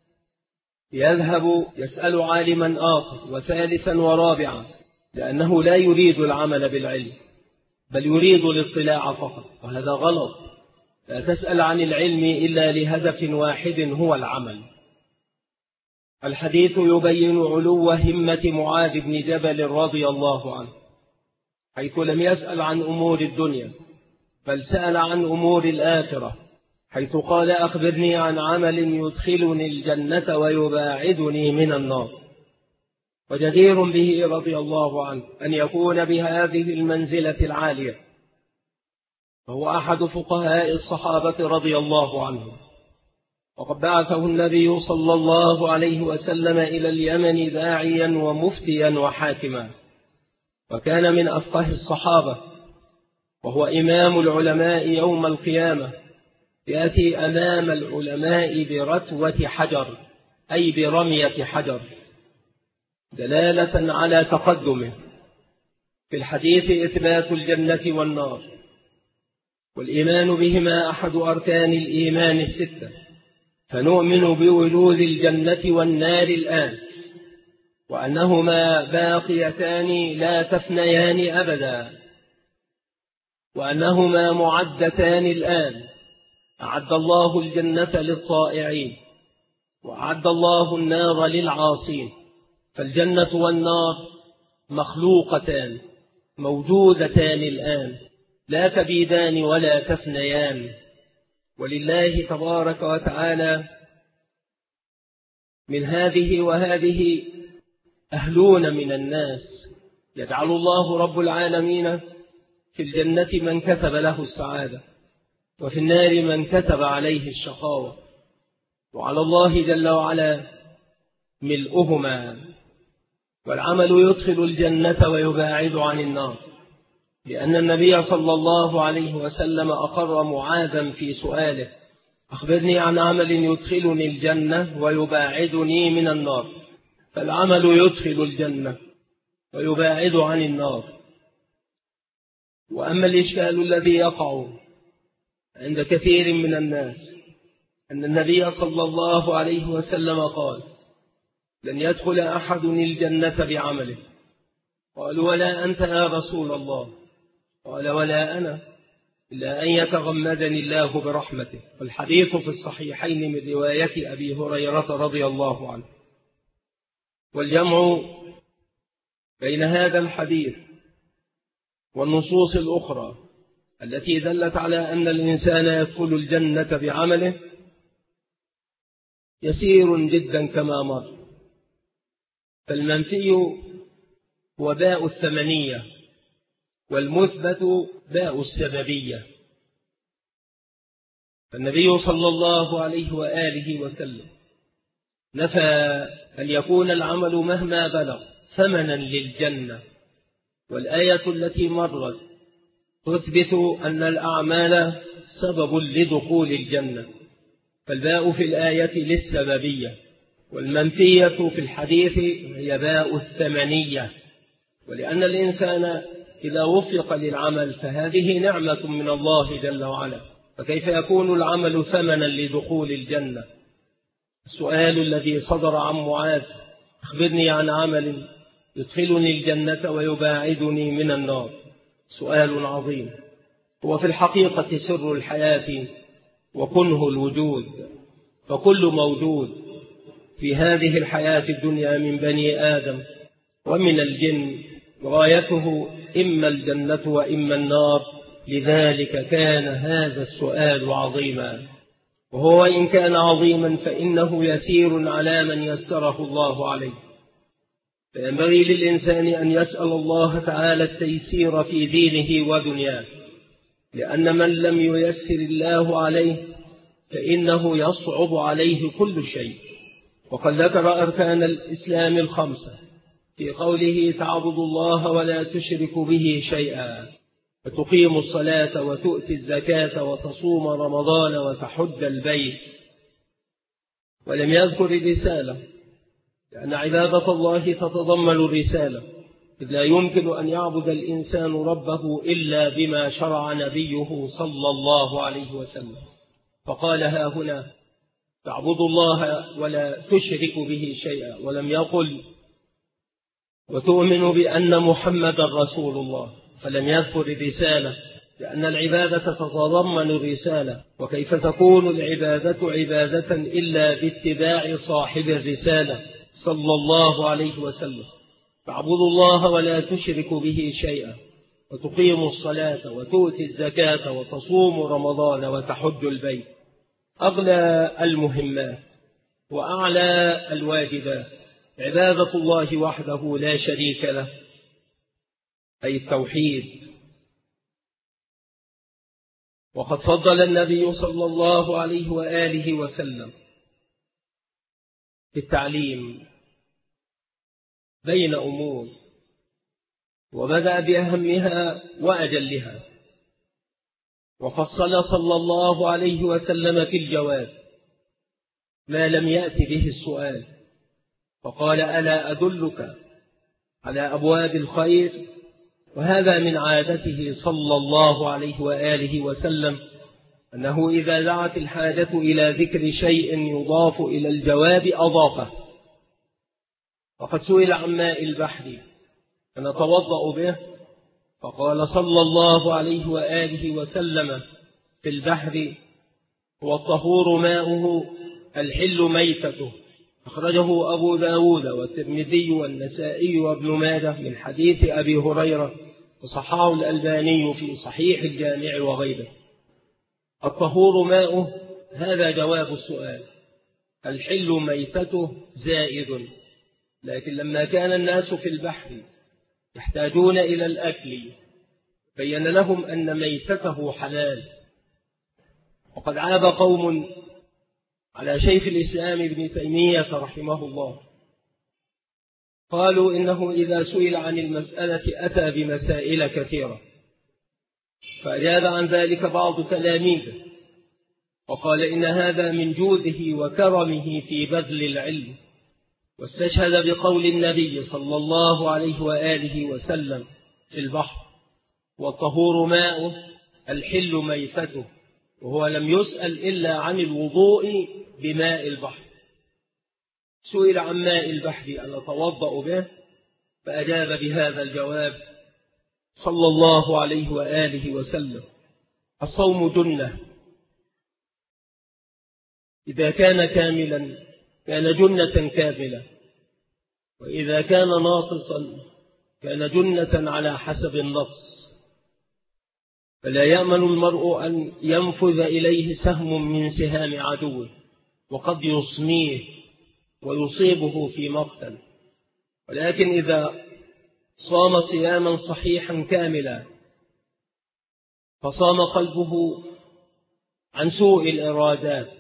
S1: يذهب يسأل عالما آخر وثالثا ورابعا، لأنه لا يريد العمل بالعلم بل يريد الاطلاع فقط، وهذا غلط. لا تسأل عن العلم إلا لهدف واحد هو العمل. الحديث يبين علو همة معاذ بن جبل رضي الله عنه، حيث لم يسأل عن أمور الدنيا بل سأل عن أمور الآخرة، حيث قال: أخبرني عن عمل يدخلني الجنة ويباعدني من النار. وجدير به رضي الله عنه أن يكون بهذه المنزلة العالية، وهو أحد فقهاء الصحابة رضي الله عنهم، وقد بعثه النبي صلى الله عليه وسلم إلى اليمن داعيا ومفتيا وحاكما، وكان من أفقه الصحابة، وهو إمام العلماء يوم القيامة، يأتي أمام العلماء برتوة حجر أي برمية حجر، دلالة على تقدمه. في الحديث إثبات الجنة والنار، والإيمان بهما أحد أركان الإيمان الستة، فنؤمن بوجود الجنة والنار الآن، وأنهما باقيتان لا تفنيان أبدا، وأنهما معدتان الآن. أعد الله الجنة للطائعين، وأعد الله النار للعاصين، فالجنة والنار مخلوقتان موجودتان الآن، لا تبيدان ولا تفنيان. ولله تبارك وتعالى من هذه وهذه أهلون من الناس، يجعل الله رب العالمين في الجنة من كتب له السعادة، وفي النار من كتب عليه الشقاوة، وعلى الله جل وعلا ملؤهما. والعمل يدخل الجنة ويباعد عن النار، لأن النبي صلى الله عليه وسلم أقر معاذا في سؤاله: أخبرني عن عمل يدخلني الجنة ويباعدني من النار. فالعمل يدخل الجنة ويباعد عن النار. وأما الإشكال الذي يقع عند كثير من الناس أن النبي صلى الله عليه وسلم قال: لن يدخل أحد الجنة بعمله. قالوا: ولا أنت يا رسول الله؟ قال: ولا أنا، إلا أن يتغمدني الله برحمته. والحديث في الصحيحين من رواية أبي هريرة رضي الله عنه. والجمع بين هذا الحديث والنصوص الأخرى التي دلت على أن الإنسان يدخل الجنة بعمله يسير جدا كما مر. فالمنفي هو باء الثمنية، والمثبت باء السببية. فالنبي صلى الله عليه وآله وسلم نفى أن يكون العمل مهما بلغ ثمنا للجنة، والآية التي مرت تثبت أن الأعمال سبب لدخول الجنة، فالباء في الآية للسببية، والمنفية في الحديث هي باء الثمنية. ولأن الإنسان إذا وفق للعمل فهذه نعمة من الله جل وعلا، فكيف يكون العمل ثمنا لدخول الجنة؟ السؤال الذي صدر عن معاذ: أخبرني عن عمل يدخلني الجنة ويباعدني من النار، سؤال عظيم، هو في الحقيقة سر الحياة وكنه الوجود. فكل موجود في هذه الحياة الدنيا من بني آدم ومن الجن غايته إما الجنة وإما النار، لذلك كان هذا السؤال عظيما. وهو إن كان عظيما فإنه يسير على من يسره الله عليه، فينبغي للإنسان أن يسأل الله تعالى التيسير في دينه ودنياه، لأن من لم ييسر الله عليه فإنه يصعب عليه كل شيء. وقد ذكر أركان الإسلام الخمسة في قوله: تعبد الله ولا تشرك به شيئا، وتقيم الصلاة وتؤتي الزكاة وتصوم رمضان وتحج البيت. ولم يذكر الرسالة، لأن عبادة الله تتضمن الرسالة، لا يمكن أن يعبد الإنسان ربه إلا بما شرع نبيه صلى الله عليه وسلم. فقال ها هنا تعبدوا الله ولا تشرك به شيئا، ولم يقل وتؤمن بأن محمد رسول الله، فلم يذكر الرسالة، لأن العبادة تتضمن الرسالة، وكيف تكون العبادة عبادة إلا باتباع صاحب الرسالة صلى الله عليه وسلم. تعبدوا الله ولا تشركوا به شيئا، وتقيموا الصلاة وتؤتي الزكاة وتصوموا رمضان وتحجوا البيت. أغلى المهمات وأعلى الواجبات عبادة الله وحده لا شريك له، أي التوحيد. وقد فضل النبي صلى الله عليه وآله وسلم في التعليم بين أمور، وبدأ بأهمها وأجلها، وفصل صلى الله عليه وسلم في الجواب ما لم يأت به السؤال، فقال ألا أدلك على أبواب الخير؟ وهذا من عادته صلى الله عليه وآله وسلم، أنه إذا دعت الحاجة إلى ذكر شيء يضاف إلى الجواب أضافه. وقد سئل عن ماء البحر فنتوضأ به، فقال صلى الله عليه وآله وسلم في البحر هو الطهور ماؤه الحل ميتته، أخرجه أبو داود والترمذي والنسائي وابن ماجه من حديث أبي هريرة، وصححه الألباني في صحيح الجامع وغيره. الطهور ماؤه هذا جواب السؤال، الحل ميتته زائد، لكن لما كان الناس في البحر يحتاجون إلى الأكل بين لهم أن ميتته حلال. وقد عاب قوم على شيخ الإسلام ابن تيمية رحمه الله، قالوا إنه إذا سئل عن المسألة أتى بمسائل كثيرة، فأجاب عن ذلك بعض تلاميذه وقال إن هذا من جوده وكرمه في بذل العلم، واستشهد بقول النبي صلى الله عليه وآله وسلم في البحر والطهور ماؤه الحل ميتته، وهو لم يسأل إلا عن الوضوء بماء البحر. سئل عن ماء البحر أن أتوضأ به، فأجاب بهذا الجواب صلى الله عليه وآله وسلم: الصوم جنة، إذا كان كاملا كان جنة كاملة، وإذا كان ناقصا كان جنة على حسب النقص، فلا يأمن المرء أن ينفذ إليه سهم من سهام عدوه، وقد يصميه ويصيبه في مقتل. ولكن إذا صام صياما صحيحا كاملا، فصام قلبه عن سوء الإرادات،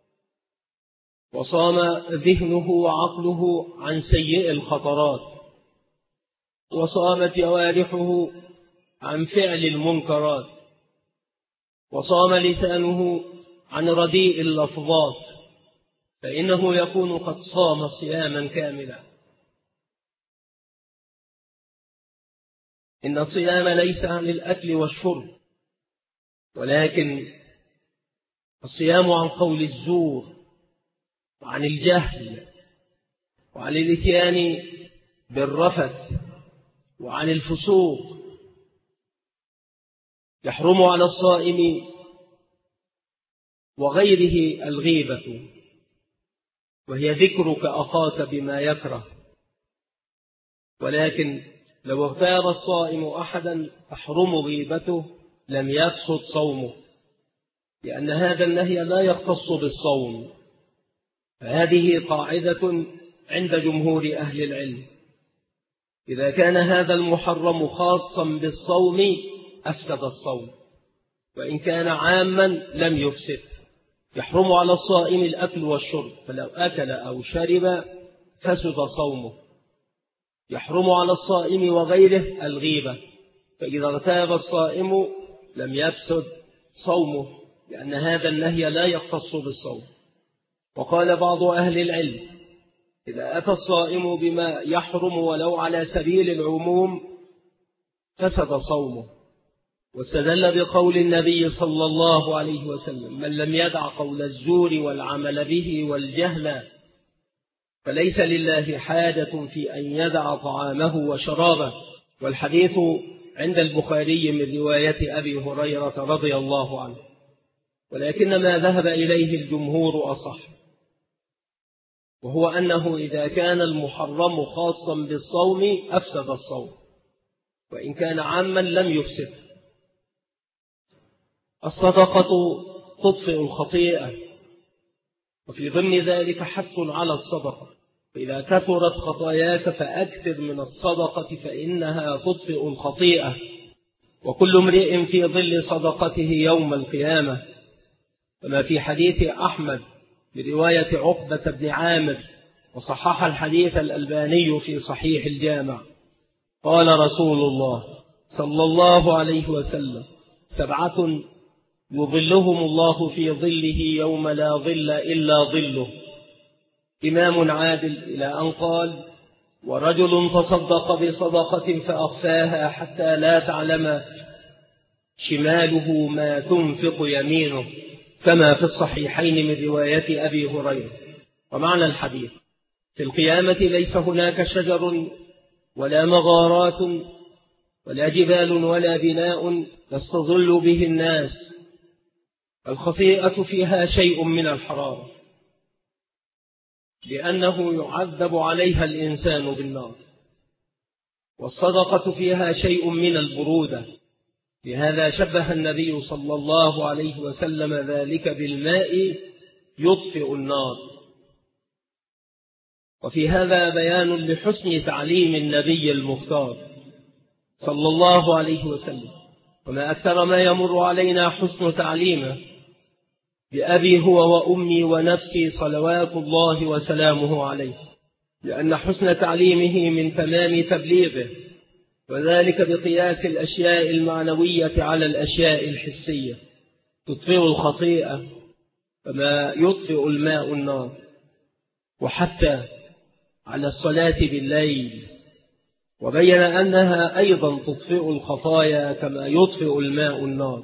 S1: وصام ذهنه وعقله عن سيء الخطرات، وصامت جوارحه عن فعل المنكرات، وصام لسانه عن رديء اللفظات، فإنه يكون قد صام صياما كاملا. إن الصيام ليس عن الأكل والشرب، ولكن الصيام عن قول الزور وعن الجهل وعن الاتيان بالرفث وعن الفسوق. يحرم على الصائم وغيره الغيبة، وهي ذكرك أخاك بما يكره، ولكن لو اغتاب الصائم أحدا تحرم غيبته لم يفسد صومه، لأن هذا النهي لا يختص بالصوم. فهذه قاعدة عند جمهور أهل العلم، إذا كان هذا المحرم خاصا بالصوم أفسد الصوم، وإن كان عاما لم يفسد. يحرم على الصائم الأكل والشرب، فلو أكل أو شرب فسد صومه. يحرم على الصائم وغيره الغيبة، فإذا اغتاب الصائم لم يفسد صومه، لأن هذا النهي لا يختص بالصوم. وقال بعض أهل العلم إذا أتى الصائم بما يحرم ولو على سبيل العموم فسد صومه. واستدل بقول النبي صلى الله عليه وسلم: من لم يدع قول الزور والعمل به والجهل فليس لله حاجة في أن يدع طعامه وشرابه. والحديث عند البخاري من رواية أبي هريرة رضي الله عنه، ولكن ما ذهب إليه الجمهور أصح، وهو أنه إذا كان المحرم خاصا بالصوم أفسد الصوم، وإن كان عاما لم يفسد. الصدقة تطفئ الخطيئة، وفي ضمن ذلك حث على الصدقة. فإذا كثرت خطاياك فأكثر من الصدقة فإنها تطفئ الخطيئة. وكل امرئ في ظل صدقته يوم القيامة، كما في حديث أحمد برواية عقبة بن عامر، وصحح الحديث الألباني في صحيح الجامع. قال رسول الله صلى الله عليه وسلم: 7 يظلهم الله في ظله يوم لا ظل إلا ظله: إمام عادل، إلى أن قال: ورجل تصدق بصدقة فأخفاها حتى لا تعلم شماله ما تنفق يمينه، كما في الصحيحين من رواية أبي هريرة. ومعنى الحديث: في القيامة ليس هناك شجر ولا مغارات ولا جبال ولا بناء يستظل به الناس. الخطيئة فيها شيء من الحرارة، لأنه يعذب عليها الإنسان بالنار. والصدقة فيها شيء من البرودة، لهذا شبه النبي صلى الله عليه وسلم ذلك بالماء يطفئ النار. وفي هذا بيان لحسن تعليم النبي المختار صلى الله عليه وسلم، وما أكثر ما يمر علينا حسن تعليمه. بأبي هو وأمي ونفسي صلوات الله وسلامه عليه، لأن حسن تعليمه من تمام تبليغه، وذلك بقياس الأشياء المعنوية على الأشياء الحسية. تطفئ الخطيئة كما يطفئ الماء النار. وحتى على الصلاة بالليل، وبين أنها أيضا تطفئ الخطايا كما يطفئ الماء النار.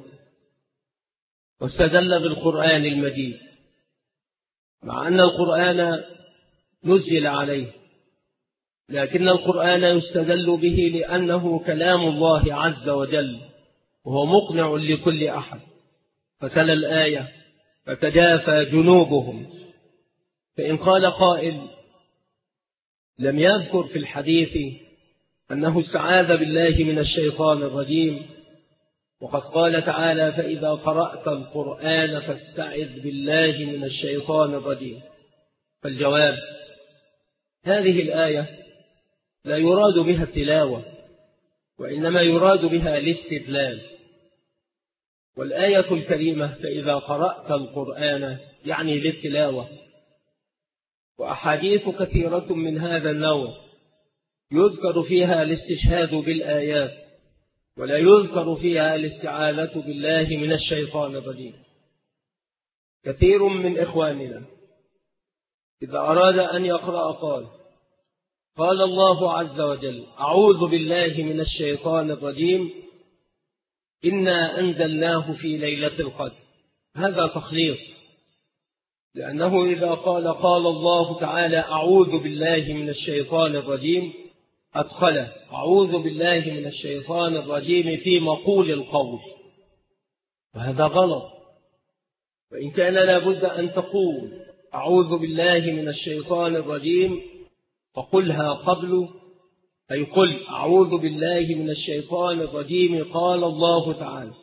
S1: واستدل بالقرآن المجيد، مع أن القرآن نزل عليه، لكن القرآن يستدل به لأنه كلام الله عز وجل، وهو مقنع لكل أحد. فتلا الآية: فتجافى جنوبهم. فإن قال قائل: لم يذكر في الحديث أنه استعاذ بالله من الشيطان الرجيم، وقد قال تعالى: فإذا قرأت القرآن فاستعذ بالله من الشيطان الرجيم. فالجواب: هذه الآية لا يراد بها التلاوة، وإنما يراد بها الاستدلال. والآية الكريمة فإذا قرأت القرآن يعني للتلاوة. وأحاديث كثيرة من هذا النوع يذكر فيها الاستشهاد بالآيات، ولا يذكر فيها الاستعاذة بالله من الشيطان الرجيم. كثير من إخواننا إذا أراد أن يقرأ قال الله عز وجل: أعوذ بالله من الشيطان الرجيم، إنا أنزلناه في ليلة القدر. هذا تخليط، لأنه إذا قال الله تعالى: أعوذ بالله من الشيطان الرجيم، أدخل أعوذ بالله من الشيطان الرجيم في مقول القول، وهذا غلط. وإن كان لابد أن تقول أعوذ بالله من الشيطان الرجيم فقلها قبل، أي قل أعوذ بالله من الشيطان الرجيم قال الله تعالى.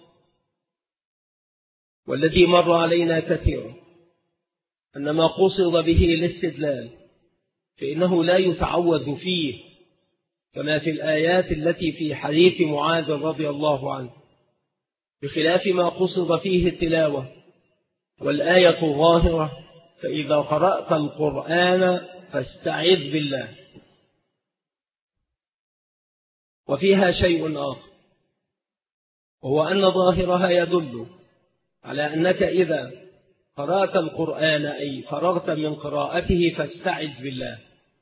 S1: والذي مر علينا كثيرا أن ما قصد به الاستدلال فإنه لا يتعوذ فيه، كما في الآيات التي في حديث معاذ رضي الله عنه، بخلاف ما قصد فيه التلاوة. والآية ظاهرة: فإذا قرأت القرآن فاستعذ بالله. وفيها شيء آخر، وهو أن ظاهرها يدل على أنك إذا قرأت القرآن أي فرغت من قراءته فاستعذ بالله،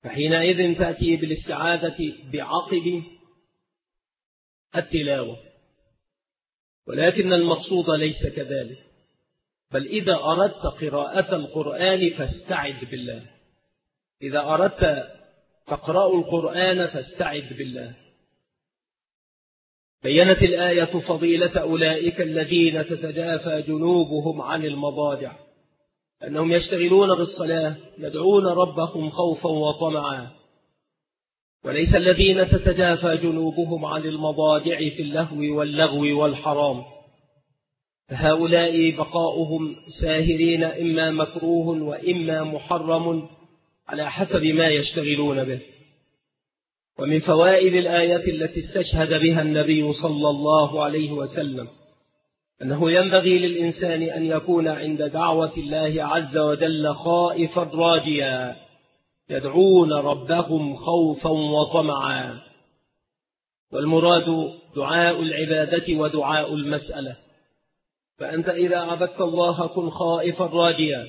S1: فحينئذ تأتي بالاستعاذة بعقب التلاوة، ولكن المقصود ليس كذلك، بل إذا أردت قراءة القرآن فاستعذ بالله، إذا أردت تقرأ القرآن فاستعذ بالله. بيّنت الآية فضيلة أولئك الذين تتجافى جنوبهم عن المضاجع، أنهم يشتغلون بالصلاة يدعون ربهم خوفا وطمعا، وليس الذين تتجافى جنوبهم عن المضاجع في اللهو واللغو والحرام، فهؤلاء بقاؤهم ساهرين إما مكروه وإما محرم على حسب ما يشتغلون به. ومن فوائد الآية التي استشهد بها النبي صلى الله عليه وسلم أنه ينبغي للإنسان أن يكون عند دعوة الله عز وجل خائفا راجيا، يدعون ربهم خوفا وطمعا، والمراد دعاء العبادة ودعاء المسألة. فأنت إذا عبدت الله كن خائفا راجيا،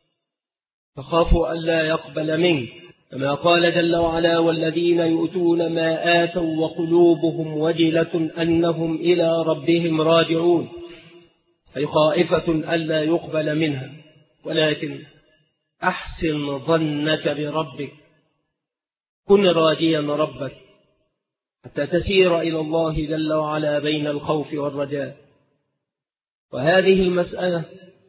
S1: فخافوا ألا يقبل منك، كما قال جل وعلا: والذين يؤتون ما آتوا وقلوبهم وجلة أنهم إلى ربهم راجعون، أي خائفة ألا يقبل منها. ولكن أحسن ظنك بربك، كن راجيا ربك حتى تسير إلى الله جل وعلا بين الخوف والرجاء. وهذه المسألة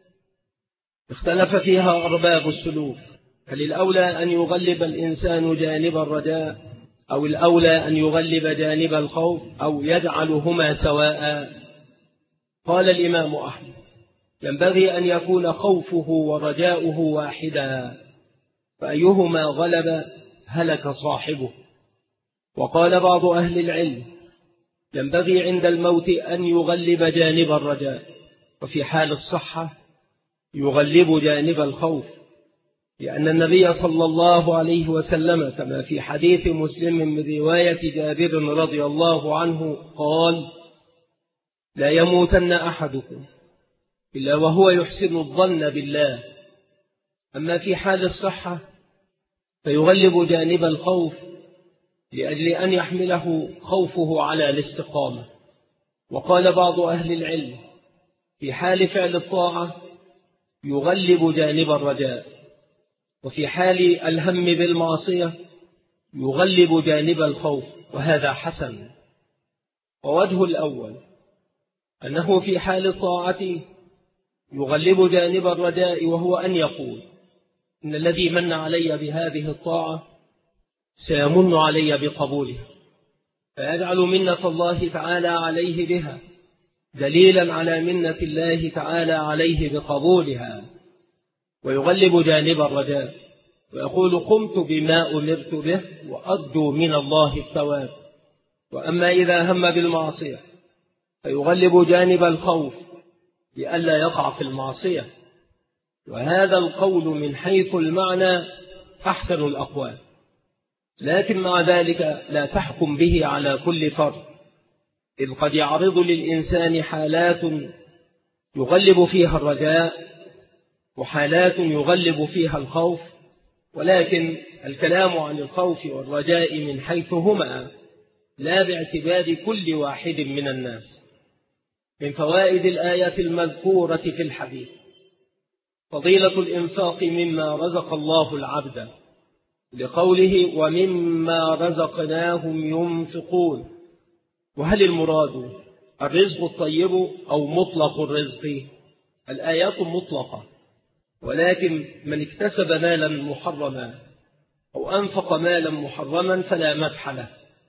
S1: اختلف فيها أرباب السلوك، هل الأولى أن يغلب الإنسان جانب الرجاء، أو الأولى أن يغلب جانب الخوف، أو يجعلهما سواء؟ قال الإمام أحمد: ينبغي أن يكون خوفه ورجاؤه واحدا، فأيهما غلب هلك صاحبه. وقال بعض أهل العلم: ينبغي عند الموت أن يغلب جانب الرجاء، وفي حال الصحة يغلب جانب الخوف، لأن النبي صلى الله عليه وسلم كما في حديث مسلم من رواية جابر رضي الله عنه قال: لا يموتن أحدكم إلا وهو يحسن الظن بالله. أما في حال الصحة فيغلب جانب الخوف لأجل أن يحمله خوفه على الاستقامة. وقال بعض أهل العلم: في حال فعل الطاعة يغلب جانب الرجاء، وفي حال الهم بالمعصية يغلب جانب الخوف، وهذا حسن. ووجه الأول أنه في حال الطاعة يغلب جانب الرجاء، وهو أن يقول: إن الذي من علي بهذه الطاعة سيمن علي بقبولها، فيجعل منة الله تعالى عليه بها دليلا على منة الله تعالى عليه بقبولها، ويغلب جانب الرجاء، ويقول: قمت بما أمرت به وأرجو من الله الثواب. وأما إذا هم بالمعصية فيغلب جانب الخوف لئلا يقع في المعصية. وهذا القول من حيث المعنى أحسن الأقوال، لكن مع ذلك لا تحكم به على كل فرد، إذ قد يعرض للإنسان حالات يغلب فيها الرجاء وحالات يغلب فيها الخوف، ولكن الكلام عن الخوف والرجاء من حيث هما، لا باعتبار كل واحد من الناس. من فوائد الآية المذكورة في الحديث فضيلة الإنفاق مما رزق الله العبد، لقوله: ومما رزقناهم ينفقون. وهل المراد الرزق الطيب أو مطلق الرزق؟ الآيات مطلقة، ولكن من اكتسب مالا محرما أو أنفق مالا محرما فلا مدح له،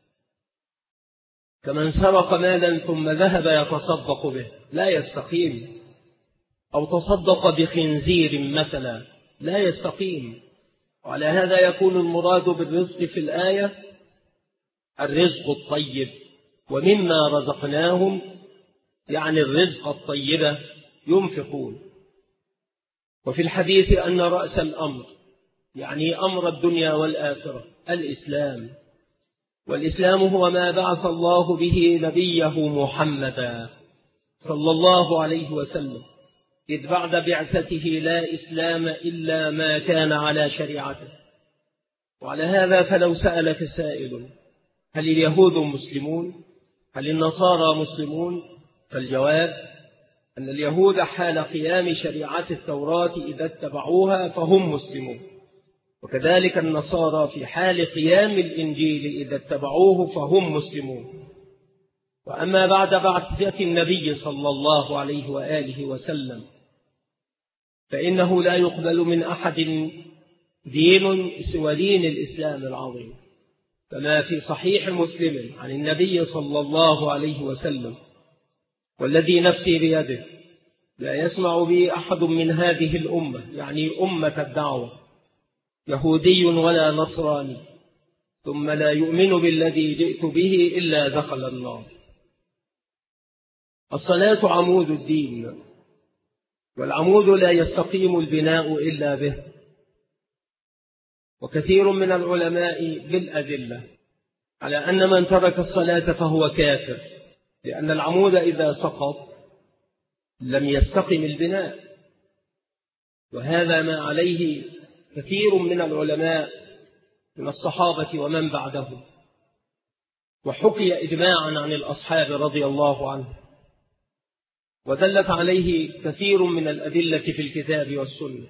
S1: كمن سرق مالا ثم ذهب يتصدق به لا يستقيم، أو تصدق بخنزير مثلا لا يستقيم. وعلى هذا يكون المراد بالرزق في الآية الرزق الطيب، ومما رزقناهم يعني الرزق الطيب ينفقون. وفي الحديث أن رأس الأمر يعني أمر الدنيا والآخرة الإسلام، والإسلام هو ما بعث الله به نبيه محمدا صلى الله عليه وسلم، إذ بعد بعثته لا إسلام إلا ما كان على شريعته. وعلى هذا فلو سألك سائل هل اليهود مسلمون؟ هل النصارى مسلمون؟ فالجواب أن اليهود حال قيام شريعة التوراة إذا اتبعوها فهم مسلمون، وكذلك النصارى في حال قيام الإنجيل إذا اتبعوه فهم مسلمون. وأما بعد بعثة النبي صلى الله عليه وآله وسلم فإنه لا يقبل من أحد دين سوى دين الإسلام العظيم، كما في صحيح مسلم عن النبي صلى الله عليه وسلم: والذي نفسي بيده لا يسمع بي أحد من هذه الأمة، يعني أمة الدعوة، يهودي ولا نصراني، ثم لا يؤمن بالذي جئت به إلا دخل النار. الصلاة عمود الدين، والعمود لا يستقيم البناء إلا به. وكثير من العلماء بالأدلة على أن من ترك الصلاة فهو كافر، لأن العمود إذا سقط لم يستقم البناء، وهذا ما عليه كثير من العلماء من الصحابة ومن بعدهم، وحكي إجماعا عن الأصحاب رضي الله عنهم، ودلت عليه كثير من الأدلة في الكتاب والسنة.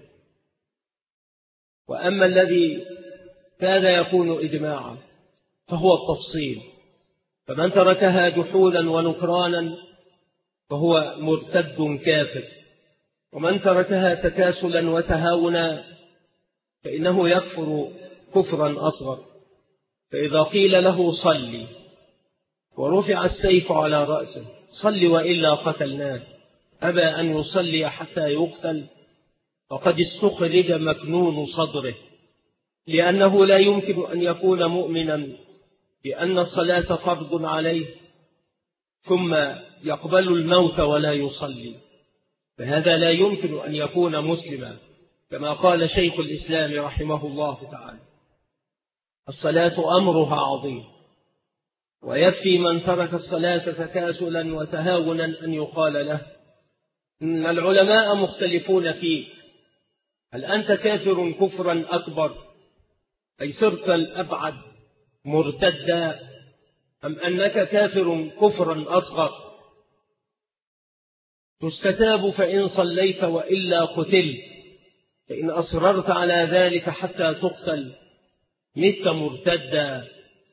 S1: وأما الذي كاد يكون إجماعا فهو التفصيل، فمن تركها جحودا ونكرانا فهو مرتد كافر، ومن تركها تكاسلا وتهاونا فإنه يكفر كفرا أصغر. فإذا قيل له صلي ورفع السيف على رأسه صل وإلا قتلناه، أبى أن يصلي حتى يقتل، فقد استخرج مكنون صدره، لأنه لا يمكن أن يكون مؤمنا بأن الصلاة فرض عليه ثم يقبل الموت ولا يصلي، فهذا لا يمكن أن يكون مسلما، كما قال شيخ الإسلام رحمه الله تعالى: الصلاة أمرها عظيم، ويكفي من ترك الصلاة تكاسلا وتهاونا أن يقال له إن العلماء مختلفون فيك، هل أنت كافر كفرا أكبر أي صرت الأبعد مرتدا، أم أنك كافر كفرا أصغر؟ تستتاب فإن صليت وإلا قتلت، فإن أصررت على ذلك حتى تقتل مت مرتدا.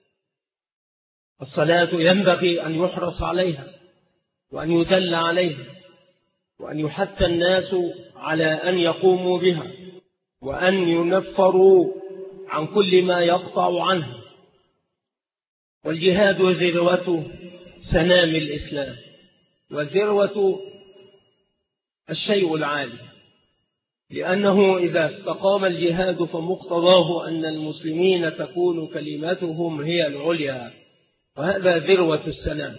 S1: الصلاة ينبغي أن يحرص عليها وأن يدل عليها وأن يحث الناس على أن يقوموا بها وأن ينفروا عن كل ما يقطع عنها. والجهاد ذروة سنام الإسلام، وذروة الشيء العالي، لأنه إذا استقام الجهاد فمقتضاه أن المسلمين تكون كلمتهم هي العليا، وهذا ذروة السنام.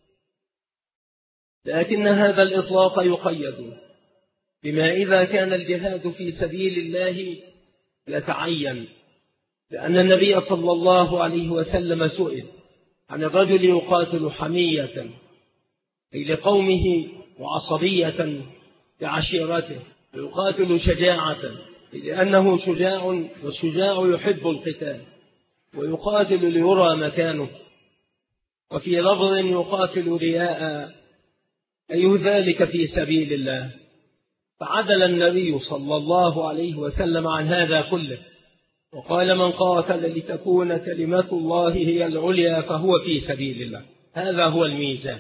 S1: لكن هذا الإطلاق يقيد بما إذا كان الجهاد في سبيل الله يتعين، لأن النبي صلى الله عليه وسلم سئل عن الرجل يقاتل حمية أي لقومه وعصبية لعشيرته، ويقاتل شجاعة لأنه شجاع، والشجاع يحب القتال، ويقاتل ليرى مكانه، وفي لفظ يقاتل رياء أي ذلك في سبيل الله. فعدل النبي صلى الله عليه وسلم عن هذا كله وقال: من قاتل لتكون كلمة الله هي العليا فهو في سبيل الله. هذا هو الميزان.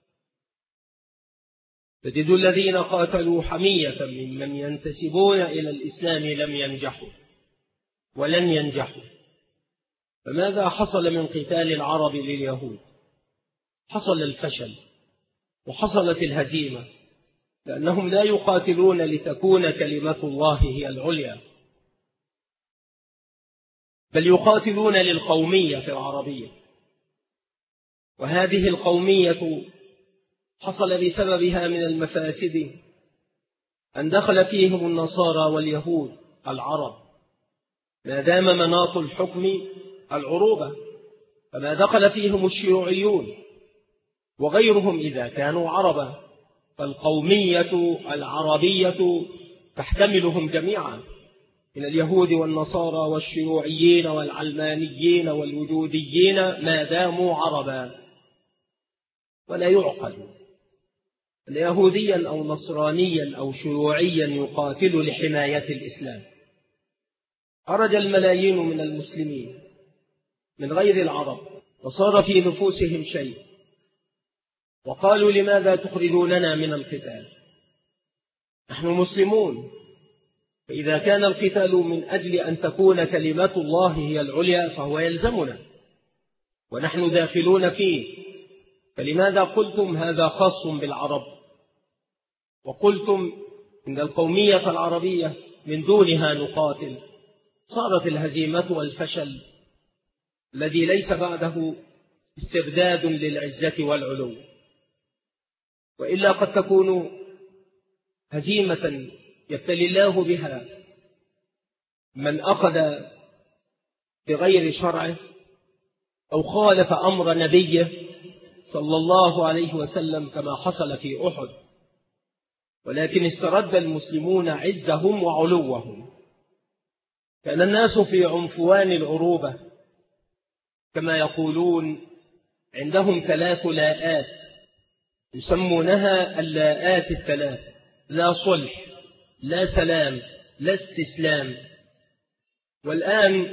S1: تجد الذين قاتلوا حمية ممن ينتسبون إلى الإسلام لم ينجحوا ولن ينجحوا. فماذا حصل من قتال العرب لليهود؟ حصل الفشل وحصلت الهزيمة، لأنهم لا يقاتلون لتكون كلمة الله هي العليا، بل يقاتلون للقومية في العربية. وهذه القومية حصل بسببها من المفاسد أن دخل فيهم النصارى واليهود العرب، ما دام مناط الحكم العروبة، فما دخل فيهم الشيوعيون وغيرهم إذا كانوا عربا، فالقومية العربية تحتملهم جميعا، من اليهود والنصارى والشيوعيين والعلمانيين والوجوديين ما داموا عربا، ولا يعقل أن يهوديا أو نصرانيا أو شيوعيا يقاتل لحماية الإسلام. خرج الملايين من المسلمين من غير العرب وصار في نفوسهم شيء، وقالوا لماذا تخرجوننا من القتال؟ نحن مسلمون، فإذا كان القتال من أجل أن تكون كلمة الله هي العليا فهو يلزمنا ونحن داخلون فيه، فلماذا قلتم هذا خاص بالعرب وقلتم إن القومية العربية من دونها نقاتل؟ صارت الهزيمة والفشل الذي ليس بعده استبداد للعزة والعلو، وإلا قد تكون هزيمة يبتلي الله بها من أخذ بغير شرعه أو خالف أمر نبيه صلى الله عليه وسلم كما حصل في أحد، ولكن استرد المسلمون عزهم وعلوهم. كان الناس في عنفوان العروبة كما يقولون، عندهم 3 لاءات يسمونها اللاءات الثلاث: لا صلح، لا سلام، لا استسلام. والآن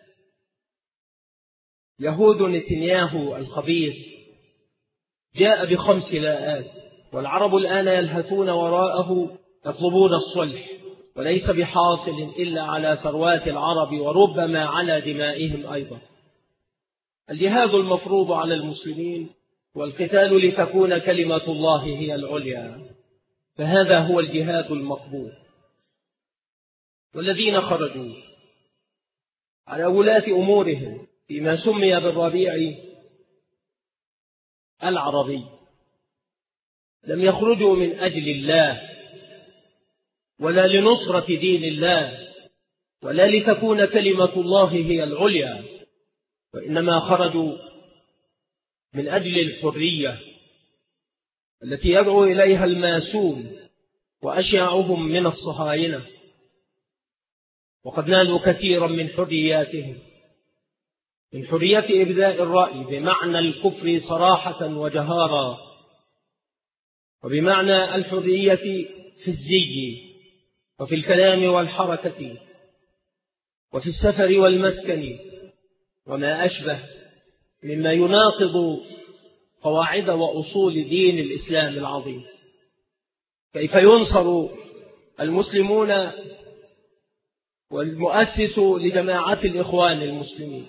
S1: يهود نتنياهو الخبيث جاء ب5 لاءات، والعرب الآن يلهثون وراءه يطلبون الصلح، وليس بحاصل إلا على ثروات العرب وربما على دمائهم أيضا. الجهاد المفروض على المسلمين والقتال لتكون كلمة الله هي العليا، فهذا هو الجهاد المقبول. والذين خرجوا على ولاة أمورهم فيما سمي بالربيع العربي لم يخرجوا من أجل الله ولا لنصرة دين الله ولا لتكون كلمة الله هي العليا، وإنما خرجوا من أجل الحرية التي يدعو إليها الماسون وأشياعهم من الصهاينة، وقد نالوا كثيرا من حرياتهم، من حرية إبداء الرأي بمعنى الكفر صراحة وجهارا، وبمعنى الحرية في الزي وفي الكلام والحركة وفي السفر والمسكن وما أشبه مما يناقض قواعد وأصول دين الإسلام العظيم. كيف ينصر المسلمون والمؤسس لجماعة الإخوان المسلمين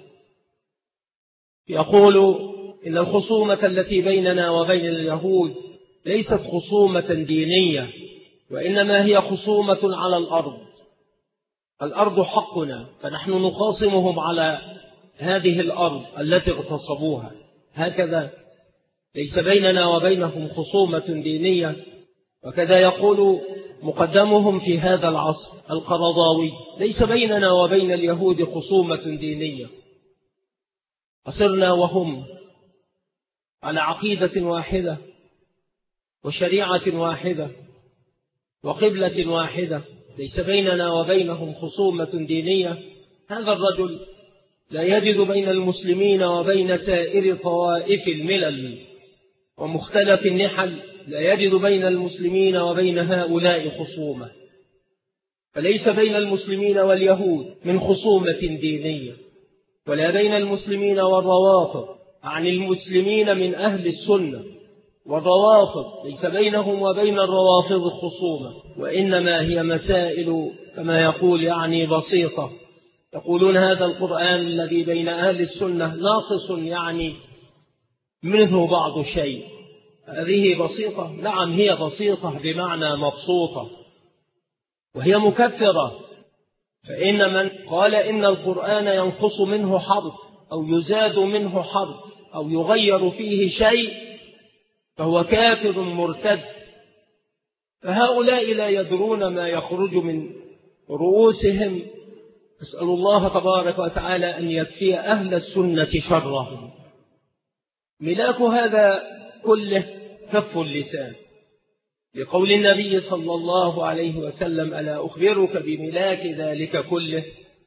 S1: يقول إن الخصومة التي بيننا وبين اليهود ليست خصومة دينية، وإنما هي خصومة على الأرض. الأرض حقنا، فنحن نخاصمهم على هذه الأرض التي اغتصبوها. هكذا ليس بيننا وبينهم خصومة دينية. وكذا يقول مقدمهم في هذا العصر القرضاوي: ليس بيننا وبين اليهود خصومة دينية، أصرنا وهم على عقيدة واحدة وشريعة واحدة وقبلة واحدة، ليس بيننا وبينهم خصومة دينية. هذا الرجل لا يجد بين المسلمين وبين سائر طوائف الملل ومختلف النحل، لا يجد بين المسلمين وبين هؤلاء خصومة. فليس بين المسلمين واليهود من خصومة دينية، ولا بين المسلمين والروافض عن المسلمين من أهل السنة، والروافض ليس بينهم وبين الروافض خصومة، وإنما هي مسائل كما يقول يعني بسيطة. يقولون هذا القرآن الذي بين أهل السنة ناقص، يعني منه بعض شيء. هذه بسيطة؟ نعم، هي بسيطة بمعنى مبسوطة، وهي مكثرة. فإن من قال إن القرآن ينقص منه حرف أو يزاد منه حرف أو يغير فيه شيء فهو كافر مرتد. فهؤلاء لا يدرون ما يخرج من رؤوسهم. أسأل الله تبارك وتعالى أن يكفي أهل السنة شرهم. ملاك هذا كله كف اللسان، لقول النبي صلى الله عليه وسلم: ألا أخبرك بملاك ذلك كله؟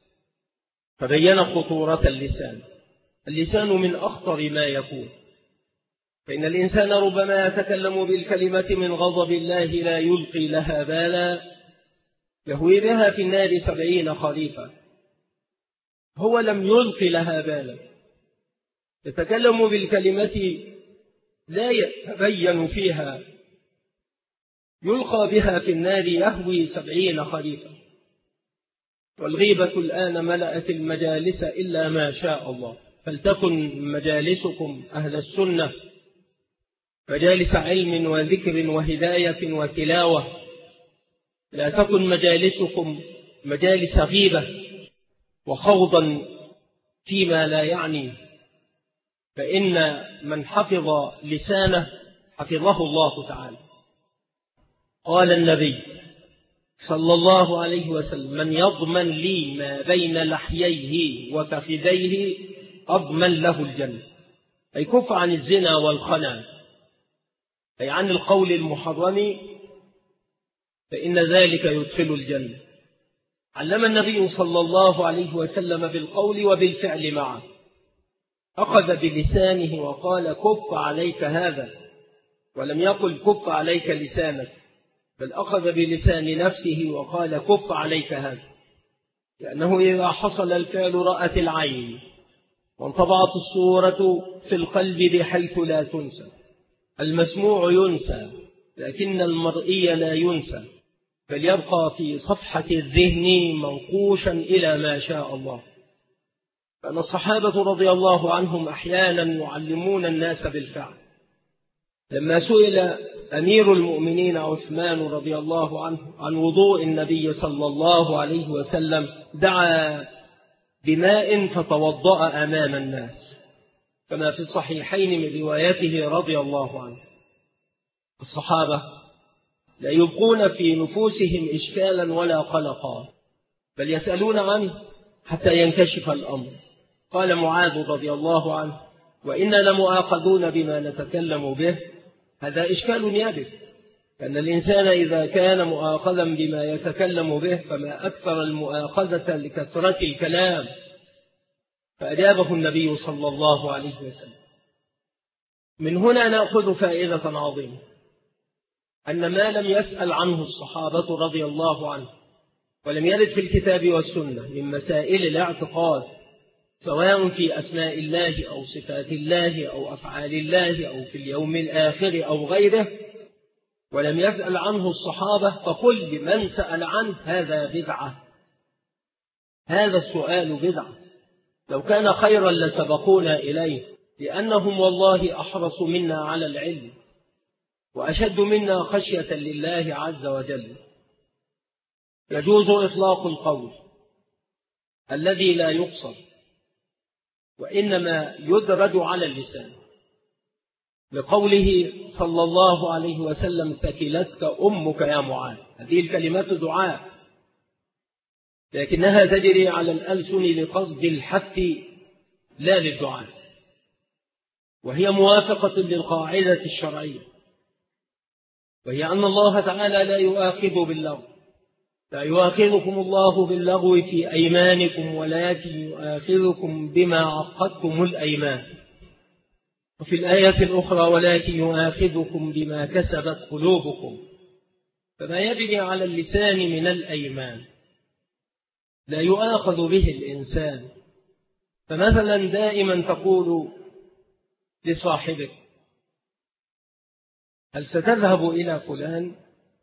S1: فبين خطورة اللسان. اللسان من أخطر ما يكون، فإن الإنسان ربما يتكلم بالكلمة من غضب الله لا يلقي لها بالا، يهوي بها في النار 70 خريفا. هو لم يلقي لها بالا، يتكلم بالكلمة لا يتبين فيها، يلقى بها في النار يهوي 70 خريفا. والغيبة الآن ملأت المجالس إلا ما شاء الله، فلتكن مجالسكم أهل السنة مجالس علم وذكر وهداية وتلاوة، لا تكن مجالسكم مجالس غيبة وخوضا فيما لا يعني، فإن من حفظ لسانه حفظه الله تعالى. قال النبي صلى الله عليه وسلم: من يضمن لي ما بين لحييه وكفديه أضمن له الجنة، أي كف عن الزنا والخنا، أي عن القول المحرم، فإن ذلك يدخل الجنة. علم النبي صلى الله عليه وسلم بالقول وبالفعل معه، أخذ بلسانه وقال: كف عليك هذا، ولم يقل كف عليك لسانك، بل أخذ بلسان نفسه وقال: كف عليك هذا، لأنه إذا حصل الفعل رأت العين وانطبعت الصورة في القلب بحيث لا تنسى. المسموع ينسى لكن المرئي لا ينسى، بل يبقى في صفحة الذهن منقوشا إلى ما شاء الله. فأن الصحابة رضي الله عنهم أحيانا يعلمون الناس بالفعل. لما سئل أمير المؤمنين عثمان رضي الله عنه عن وضوء النبي صلى الله عليه وسلم، دعا بماء فتوضأ أمام الناس، كما في الصحيحين من روايته رضي الله عنه. الصحابة لا يبقون في نفوسهم إشكالا ولا قلقا، بل يسألون عنه حتى ينكشف الأمر. قال معاذ رضي الله عنه: وإنا لمؤاخذون بما نتكلم به. هذا إشكال يابس، أن الإنسان إذا كان مؤاخذا بما يتكلم به فما أكثر المؤاخذة لكثرة الكلام. فأجابه النبي صلى الله عليه وسلم. من هنا نأخذ فائدة عظيمة، أن ما لم يسأل عنه الصحابة رضي الله عنه ولم يرد في الكتاب والسنة من مسائل الاعتقاد، سواء في أسماء الله أو صفات الله أو أفعال الله أو في اليوم الآخر أو غيره، ولم يسأل عنه الصحابة، فكل من سأل عنه هذا بدعة. هذا السؤال بدعة. لو كان خيرا لسبقونا إليه، لأنهم والله أحرص منا على العلم وأشد منا خشية لله عز وجل. يجوز إطلاق القول الذي لا يقصر، وإنما يدرج على اللسان، لقوله صلى الله عليه وسلم: ثكلتك أمك يا معاذ. هذه الكلمات دعاء، لكنها تجري على الألسن لقصد الحث لا للدعاء، وهي موافقة للقاعدة الشرعية، وهي أن الله تعالى لا يؤاخذ باللغو، لا يؤاخذكم الله باللغو في أيمانكم ولكن يؤاخذكم بما عقدتم الأيمان. وفي الآية الأخرى: ولكن يؤاخذكم بما كسبت قلوبكم. فما يجري على اللسان من الأيمان لا يؤاخذ به الإنسان. فمثلا دائما تقول لصاحبك: هل ستذهب إلى فلان؟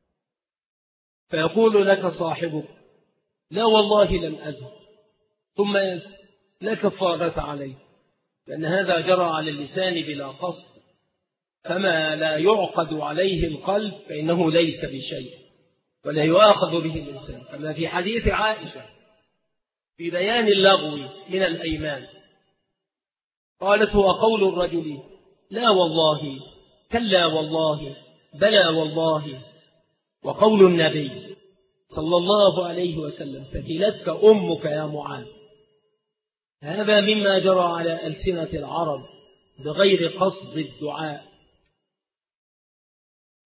S1: فيقول لك صاحبك: لا والله لن أذهب، ثم يذهب، لا كفارة عليه، لأن هذا جرى على اللسان بلا قصد. فما لا يعقد عليه القلب فإنه ليس بشيء ولا يؤاخذ به الإنسان. كما في حديث عائشة في بيان اللغو من الأيمان، قالت: هو قول الرجل لا والله، كلا والله، بلى والله، وقول النبي صلى الله عليه وسلم: ثكلتك أمك يا معاذ. هذا مما جرى على ألسنة العرب بغير قصد الدعاء.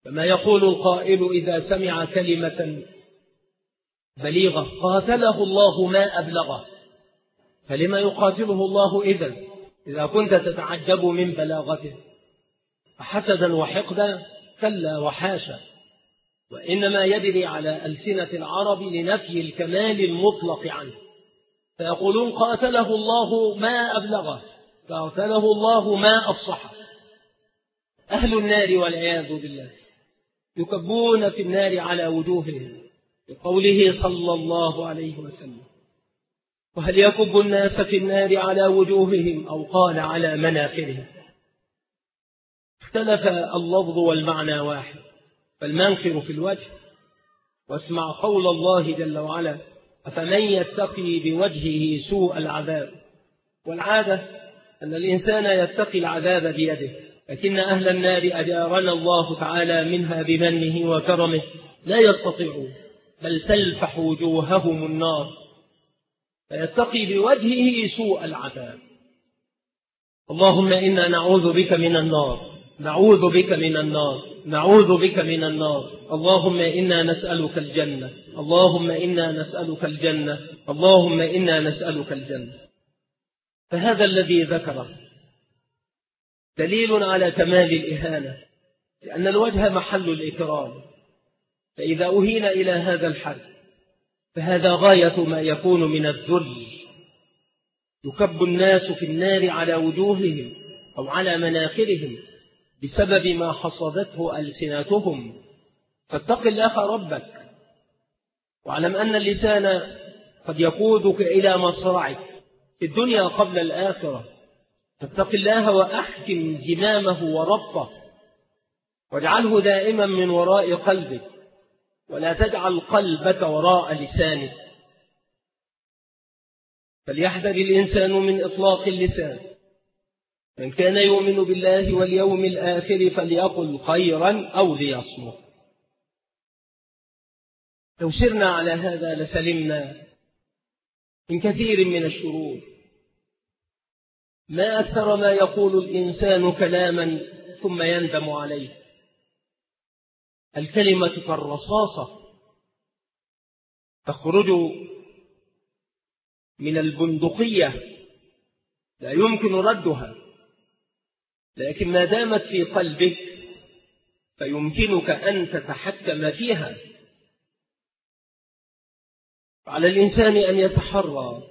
S1: كما يقول القائل إذا سمع كلمة بليغة قاتله الله ما أبلغه، فلما يقاتله الله إذا كنت تتعجب من بلاغته؟ حسدا وحقدا؟ كلا وحاشا، وإنما يجري على ألسنة العرب لنفي الكمال المطلق عنه، فيقولون قاتله الله ما أبلغه، قاتله الله ما أفصحه. أهل النار والعياذ بالله يكبون في النار على وجوههم بقوله صلى الله عليه وسلم: وهل يكب الناس في النار على وجوههم أو قال على مناخرهم؟ اختلف اللفظ والمعنى واحد، فالمنخر في الوجه. واسمع قول الله جل وعلا: أفمن يتقي بوجهه سوء العذاب. والعادة أن الإنسان يتقي العذاب بيده، لكن أهل النار أجارنا الله تعالى منها بمنه وكرمه لا يستطيعون، بل تلفح وجوههم النار، فيتقي بوجهه سوء العذاب. اللهم إنا نعوذ بك من النار، نعوذ بك من النار، نعوذ بك من النار. اللهم إنا نسألك الجنة، اللهم إنا نسألك الجنة، اللهم إنا نسألك الجنة. فهذا الذي ذكره دليل على كمال الإهانة، لأن الوجه محل الإكرام، فإذا أهين إلى هذا الحد فهذا غاية ما يكون من الذل. يكب الناس في النار على وجوههم أو على مناخرهم بسبب ما حصدته ألسنتهم، فاتق الله ربك، واعلم أن اللسان قد يقودك إلى مصرعك في الدنيا قبل الآخرة. فاتق الله وأحكم زمامه وربطه، واجعله دائما من وراء قلبك، ولا تجعل قلبك وراء لسانك. فليحذر الإنسان من إطلاق اللسان. من كان يؤمن بالله واليوم الآخر فليقل خيرا أو ليصمت. لو سرنا على هذا لسلمنا من كثير من الشرور. ما أكثر ما يقول الإنسان كلاما ثم يندم عليه. الكلمة كالرصاصة تخرج من البندقية لا يمكن ردها، لكن ما دامت في قلبك فيمكنك أن تتحكم فيها. على الإنسان أن يتحرى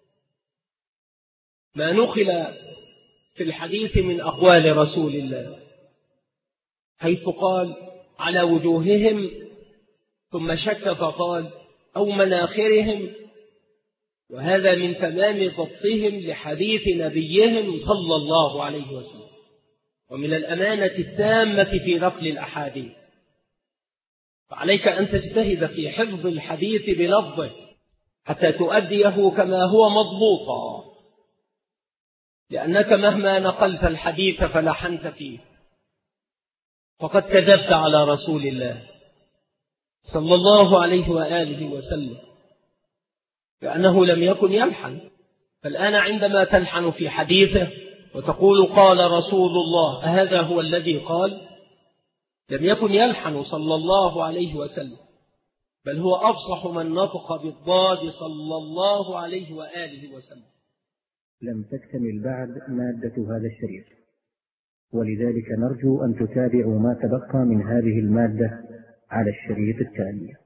S1: ما نقل في الحديث من أقوال رسول الله، حيث قال على وجوههم، ثم شك فقال أو مناخرهم، وهذا من تمام ضبطهم لحديث نبيهم صلى الله عليه وسلم، ومن الأمانة التامة في نقل الأحاديث. فعليك أن تجتهد في حفظ الحديث بلفظه حتى تؤديه كما هو مضبوطا، لأنك مهما نقلت الحديث فلحنت فيه فقد كذبت على رسول الله صلى الله عليه وآله وسلم، لأنه لم يكن يلحن. فالآن عندما تلحن في حديثه وتقول قال رسول الله، هذا هو الذي قال؟ لم يكن يلحن صلى الله عليه وسلم، بل هو أفصح من نطق بالضاد صلى الله عليه وآله وسلم.
S2: لم تكتمل بعد مادة هذا الشريط، ولذلك نرجو أن تتابعوا ما تبقى من هذه المادة على الشريط التالي.